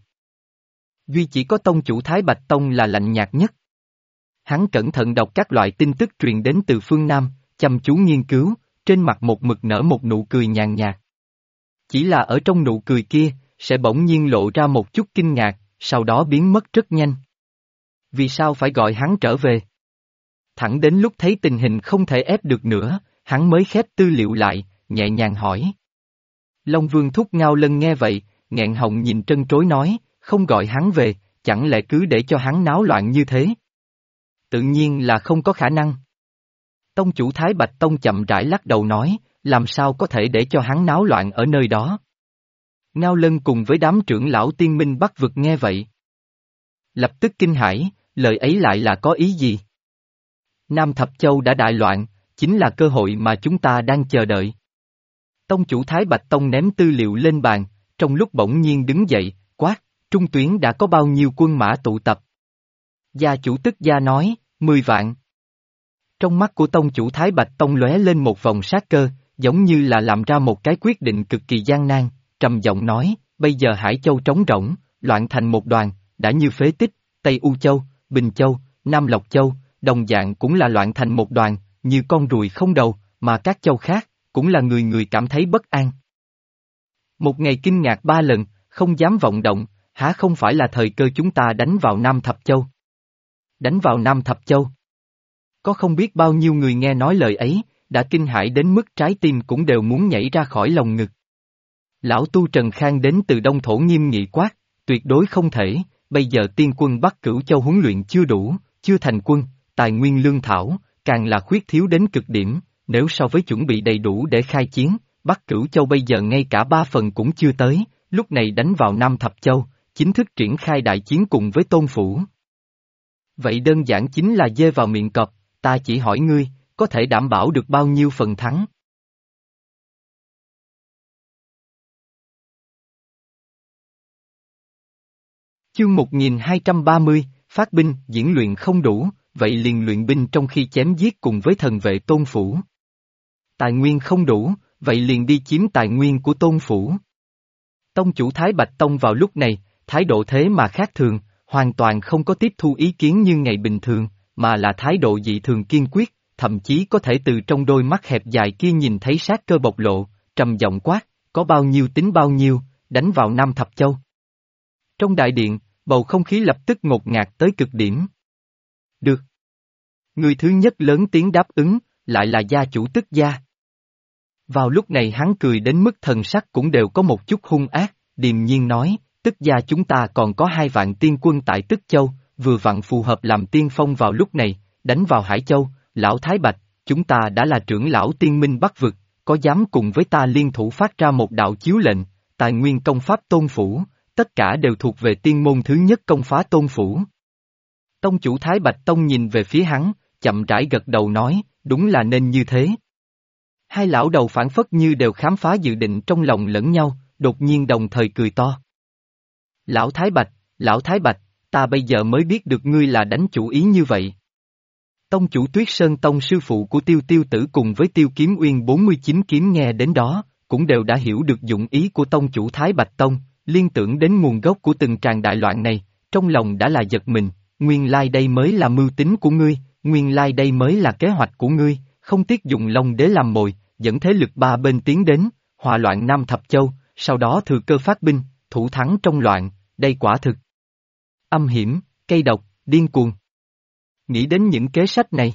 duy chỉ có tông chủ Thái Bạch Tông là lạnh nhạt nhất. Hắn cẩn thận đọc các loại tin tức truyền đến từ phương Nam, chăm chú nghiên cứu, trên mặt một mực nở một nụ cười nhàn nhạt. Chỉ là ở trong nụ cười kia, sẽ bỗng nhiên lộ ra một chút kinh ngạc, sau đó biến mất rất nhanh. Vì sao phải gọi hắn trở về? Thẳng đến lúc thấy tình hình không thể ép được nữa, hắn mới khép tư liệu lại, nhẹ nhàng hỏi. Long Vương Thúc Ngao Lân nghe vậy, nghẹn họng nhìn trân trối nói, không gọi hắn về, chẳng lẽ cứ để cho hắn náo loạn như thế? Tự nhiên là không có khả năng. Tông chủ Thái Bạch Tông chậm rãi lắc đầu nói, làm sao có thể để cho hắn náo loạn ở nơi đó? Ngao Lân cùng với đám trưởng lão Tiên Minh Bắc Vực nghe vậy. Lập tức kinh hãi, lời ấy lại là có ý gì? Nam Thập Châu đã đại loạn, chính là cơ hội mà chúng ta đang chờ đợi. Tông chủ Thái Bạch Tông ném tư liệu lên bàn, trong lúc bỗng nhiên đứng dậy, quát, trung tuyến đã có bao nhiêu quân mã tụ tập? Gia chủ tức gia nói, 10 vạn. Trong mắt của tông chủ Thái Bạch Tông lóe lên một vòng sát cơ, giống như là làm ra một cái quyết định cực kỳ gian nan, trầm giọng nói, bây giờ Hải Châu trống rỗng, loạn thành một đoàn, đã như phế tích, Tây U Châu, Bình Châu, Nam Lộc Châu, đồng dạng cũng là loạn thành một đoàn, như con ruồi không đầu, mà các châu khác, cũng là người người cảm thấy bất an. Một ngày kinh ngạc 3 lần, không dám vọng động, há không phải là thời cơ chúng ta đánh vào Nam Thập Châu. Đánh vào Nam Thập Châu. Có không biết bao nhiêu người nghe nói lời ấy, đã kinh hãi đến mức trái tim cũng đều muốn nhảy ra khỏi lồng ngực. Lão tu Trần Khang đến từ Đông Thổ nghiêm nghị quát, tuyệt đối không thể, bây giờ tiên quân Bắc Cửu Châu huấn luyện chưa đủ, chưa thành quân, tài nguyên lương thảo, càng là khuyết thiếu đến cực điểm, nếu so với chuẩn bị đầy đủ để khai chiến, Bắc Cửu Châu bây giờ ngay cả 3 phần cũng chưa tới, lúc này đánh vào Nam Thập Châu, chính thức triển khai đại chiến cùng với Tôn Phủ. Vậy đơn giản chính là dê vào miệng cọp, ta chỉ hỏi ngươi, có thể đảm bảo được bao nhiêu phần thắng? Chương 1230, phát binh, diễn luyện không đủ, vậy liền luyện binh trong khi chém giết cùng với thần vệ Tôn Phủ. Tài nguyên không đủ, vậy liền đi chiếm tài nguyên của Tôn Phủ. Tông chủ Thái Bạch Tông vào lúc này, thái độ thế mà khác thường, hoàn toàn không có tiếp thu ý kiến như ngày bình thường, mà là thái độ dị thường kiên quyết, thậm chí có thể từ trong đôi mắt hẹp dài kia nhìn thấy sát cơ bộc lộ, trầm giọng quát, có bao nhiêu tính bao nhiêu, đánh vào Nam Thập Châu. Trong đại điện, bầu không khí lập tức ngột ngạt tới cực điểm. Được. Người thứ nhất lớn tiếng đáp ứng, lại là gia chủ Tức Gia. Vào lúc này hắn cười đến mức thần sắc cũng đều có một chút hung ác, điềm nhiên nói, Tức Gia chúng ta còn có 2 vạn tiên quân tại Tức Châu, vừa vặn phù hợp làm tiên phong vào lúc này, đánh vào Hải Châu, lão Thái Bạch, chúng ta đã là trưởng lão tiên minh Bắc vực, có dám cùng với ta liên thủ phát ra một đạo chiếu lệnh, tài nguyên công pháp Tôn Phủ, tất cả đều thuộc về tiên môn thứ nhất công phá Tôn Phủ. Tông chủ Thái Bạch Tông nhìn về phía hắn, chậm rãi gật đầu nói, đúng là nên như thế. Hai lão đầu phản phất như đều khám phá dự định trong lòng lẫn nhau, đột nhiên đồng thời cười to. Lão Thái Bạch, ta bây giờ mới biết được ngươi là đánh chủ ý như vậy. Tông chủ Tuyết Sơn Tông sư phụ của Tiêu Tiêu Tử cùng với Tiêu Kiếm Uyên 49 kiếm nghe đến đó, cũng đều đã hiểu được dụng ý của tông chủ Thái Bạch Tông, liên tưởng đến nguồn gốc của từng tràng đại loạn này, trong lòng đã là giật mình, nguyên lai đây mới là mưu tính của ngươi, nguyên lai đây mới là kế hoạch của ngươi, không tiếc dùng Long Đế làm mồi, dẫn thế lực 3 bên tiến đến, hòa loạn Nam Thập Châu, sau đó thừa cơ phát binh, thủ thắng trong loạn, đây quả thực âm hiểm, cây độc, điên cuồng. Nghĩ đến những kế sách này,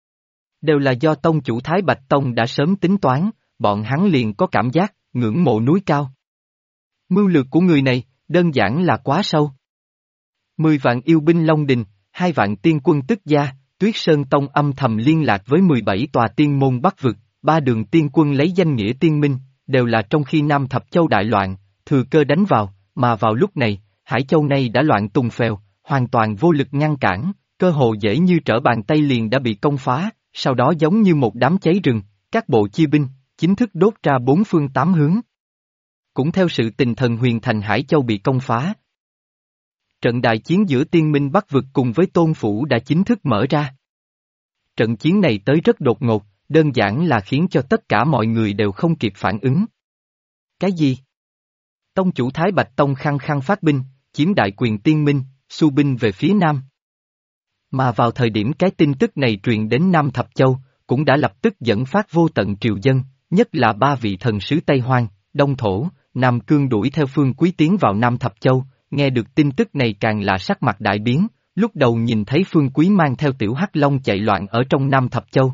đều là do tông chủ Thái Bạch Tông đã sớm tính toán, bọn hắn liền có cảm giác, ngưỡng mộ núi cao. Mưu lược của người này, đơn giản là quá sâu. 10 vạn yêu binh Long Đình, 2 vạn tiên quân Tức Gia, Tuyết Sơn Tông âm thầm liên lạc với 17 tòa tiên môn Bắc vực, 3 đường tiên quân lấy danh nghĩa tiên minh, đều là trong khi Nam Thập Châu đại loạn, thừa cơ đánh vào, mà vào lúc này, Hải Châu này đã loạn tùng phèo, hoàn toàn vô lực ngăn cản, cơ hồ dễ như trở bàn tay liền đã bị công phá, sau đó giống như một đám cháy rừng, các bộ chia binh, chính thức đốt ra 4 phương 8 hướng. Cũng theo sự tình thần huyền thành Hải Châu bị công phá. Trận đại chiến giữa tiên minh Bắc vực cùng với Tôn Phủ đã chính thức mở ra. Trận chiến này tới rất đột ngột, đơn giản là khiến cho tất cả mọi người đều không kịp phản ứng. Cái gì? Tông chủ Thái Bạch Tông khăng khăng phát binh, chiếm đại quyền tiên minh, xu binh về phía nam. Mà vào thời điểm cái tin tức này truyền đến Nam Thập Châu, cũng đã lập tức dẫn phát vô tận triều dân, nhất là 3 vị thần sứ Tây Hoang, Đông Thổ, Nam Cương đuổi theo Phương Quý tiến vào Nam Thập Châu, nghe được tin tức này càng là sắc mặt đại biến, lúc đầu nhìn thấy Phương Quý mang theo Tiểu Hắc Long chạy loạn ở trong Nam Thập Châu.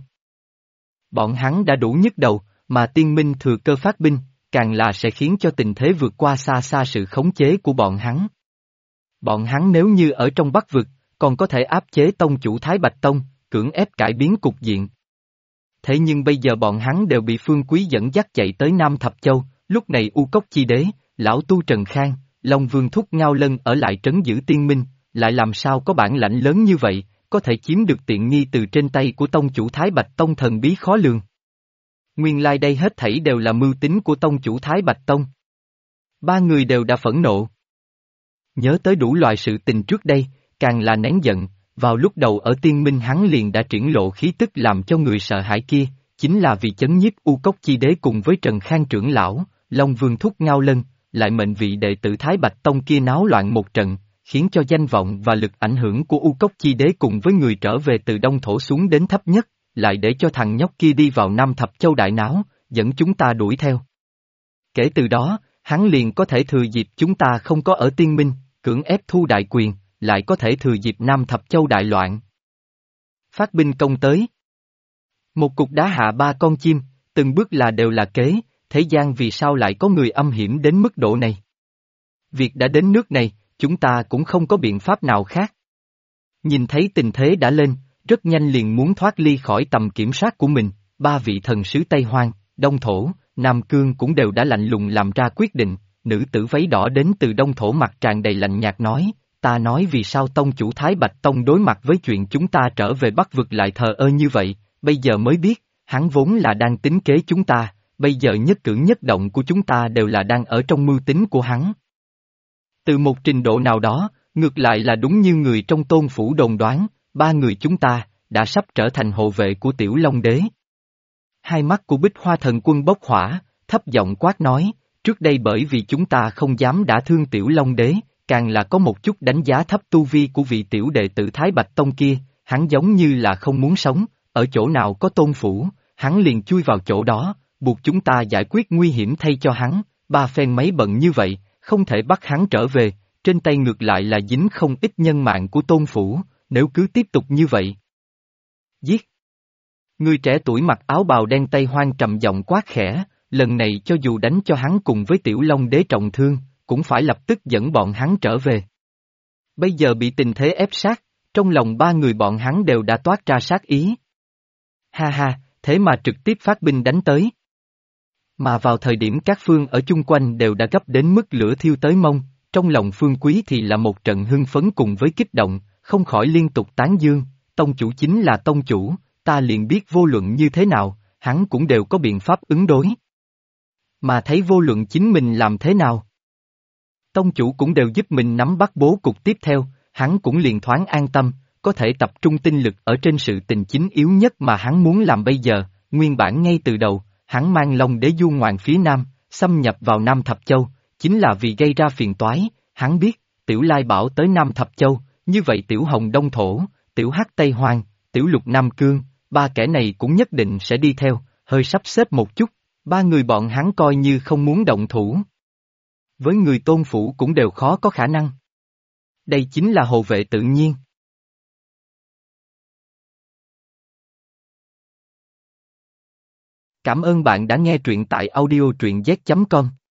Bọn hắn đã đủ nhức đầu, mà tiên minh thừa cơ phát binh, càng là sẽ khiến cho tình thế vượt qua xa xa sự khống chế của bọn hắn. Bọn hắn nếu như ở trong Bắc vực, còn có thể áp chế tông chủ Thái Bạch Tông, cưỡng ép cải biến cục diện. Thế nhưng bây giờ bọn hắn đều bị Phương Quý dẫn dắt chạy tới Nam Thập Châu, lúc này U Cốc Chi Đế, Lão Tu Trần Khang, Long Vương Thúc Ngao Lân ở lại trấn giữ tiên minh, lại làm sao có bản lãnh lớn như vậy, có thể chiếm được tiện nghi từ trên tay của tông chủ Thái Bạch Tông thần bí khó lường. Nguyên lai đây hết thảy đều là mưu tính của tông chủ Thái Bạch Tông. 3 người đều đã phẫn nộ. Nhớ tới đủ loại sự tình trước đây, càng là nén giận, vào lúc đầu ở tiên minh hắn liền đã triển lộ khí tức làm cho người sợ hãi kia, chính là vì chấn nhiếp U Cốc Chi Đế cùng với Trần Khang trưởng lão, Long Vương Thúc Ngao Lân, lại mệnh vị đệ tử Thái Bạch Tông kia náo loạn một trận, khiến cho danh vọng và lực ảnh hưởng của U Cốc Chi Đế cùng với người trở về từ Đông Thổ xuống đến thấp nhất, lại để cho thằng nhóc kia đi vào Nam Thập Châu đại náo, dẫn chúng ta đuổi theo. Kể từ đó, hắn liền có thể thừa dịp chúng ta không có ở Tiên Minh, cưỡng ép thu đại quyền, lại có thể thừa dịp Nam Thập Châu đại loạn. Phát binh công tới. Một cục đá hạ ba con chim, từng bước là đều là kế, thế gian vì sao lại có người âm hiểm đến mức độ này? Việc đã đến nước này, chúng ta cũng không có biện pháp nào khác. Nhìn thấy tình thế đã lên, rất nhanh liền muốn thoát ly khỏi tầm kiểm soát của mình, ba vị thần sứ Tây Hoang, Đông Thổ, Nam Cương cũng đều đã lạnh lùng làm ra quyết định, nữ tử váy đỏ đến từ Đông Thổ mặt tràn đầy lạnh nhạt nói, ta nói vì sao tông chủ Thái Bạch Tông đối mặt với chuyện chúng ta trở về Bắc vực lại thờ ơ như vậy, bây giờ mới biết, hắn vốn là đang tính kế chúng ta, bây giờ nhất cử nhất động của chúng ta đều là đang ở trong mưu tính của hắn. Từ một trình độ nào đó, ngược lại là đúng như người trong Tôn phủ đồn đoán, ba người chúng ta, đã sắp trở thành hộ vệ của Tiểu Long Đế. Hai mắt của Bích Hoa Thần Quân bốc hỏa, thấp giọng quát nói, trước đây bởi vì chúng ta không dám đả thương Tiểu Long Đế, càng là có một chút đánh giá thấp tu vi của vị tiểu đệ tử Thái Bạch Tông kia, hắn giống như là không muốn sống, ở chỗ nào có Tôn phủ, hắn liền chui vào chỗ đó, buộc chúng ta giải quyết nguy hiểm thay cho hắn, ba phen mấy bận như vậy, không thể bắt hắn trở về, trên tay ngược lại là dính không ít nhân mạng của Tôn phủ, nếu cứ tiếp tục như vậy. Giết! Người trẻ tuổi mặc áo bào đen Tây Hoang trầm giọng quát khẽ, lần này cho dù đánh cho hắn cùng với Tiểu Long Đế trọng thương, cũng phải lập tức dẫn bọn hắn trở về. Bây giờ bị tình thế ép sát, trong lòng ba người bọn hắn đều đã toát ra sát ý. Ha ha, thế mà trực tiếp phát binh đánh tới. Mà vào thời điểm các phương ở chung quanh đều đã gấp đến mức lửa thiêu tới mông, trong lòng Phương Quý thì là một trận hưng phấn cùng với kích động, không khỏi liên tục tán dương, tông chủ chính là tông chủ, ta liền biết vô luận như thế nào, hắn cũng đều có biện pháp ứng đối. Mà thấy vô luận chính mình làm thế nào, tông chủ cũng đều giúp mình nắm bắt bố cục tiếp theo, hắn cũng liền thoáng an tâm, có thể tập trung tinh lực ở trên sự tình chính yếu nhất mà hắn muốn làm bây giờ, nguyên bản ngay từ đầu, hắn mang Long Đế du ngoạn phía Nam, xâm nhập vào Nam Thập Châu, chính là vì gây ra phiền toái, hắn biết, Tiểu Lai Bảo tới Nam Thập Châu, như vậy Tiểu Hồng Đông Thổ, Tiểu Hắc Tây Hoang, Tiểu Lục Nam Cương, ba kẻ này cũng nhất định sẽ đi theo, hơi sắp xếp một chút, ba người bọn hắn coi như không muốn động thủ. Với người Tôn phủ cũng đều khó có khả năng. Đây chính là hộ vệ tự nhiên. Cảm ơn bạn đã nghe truyện tại audio truyện z.com.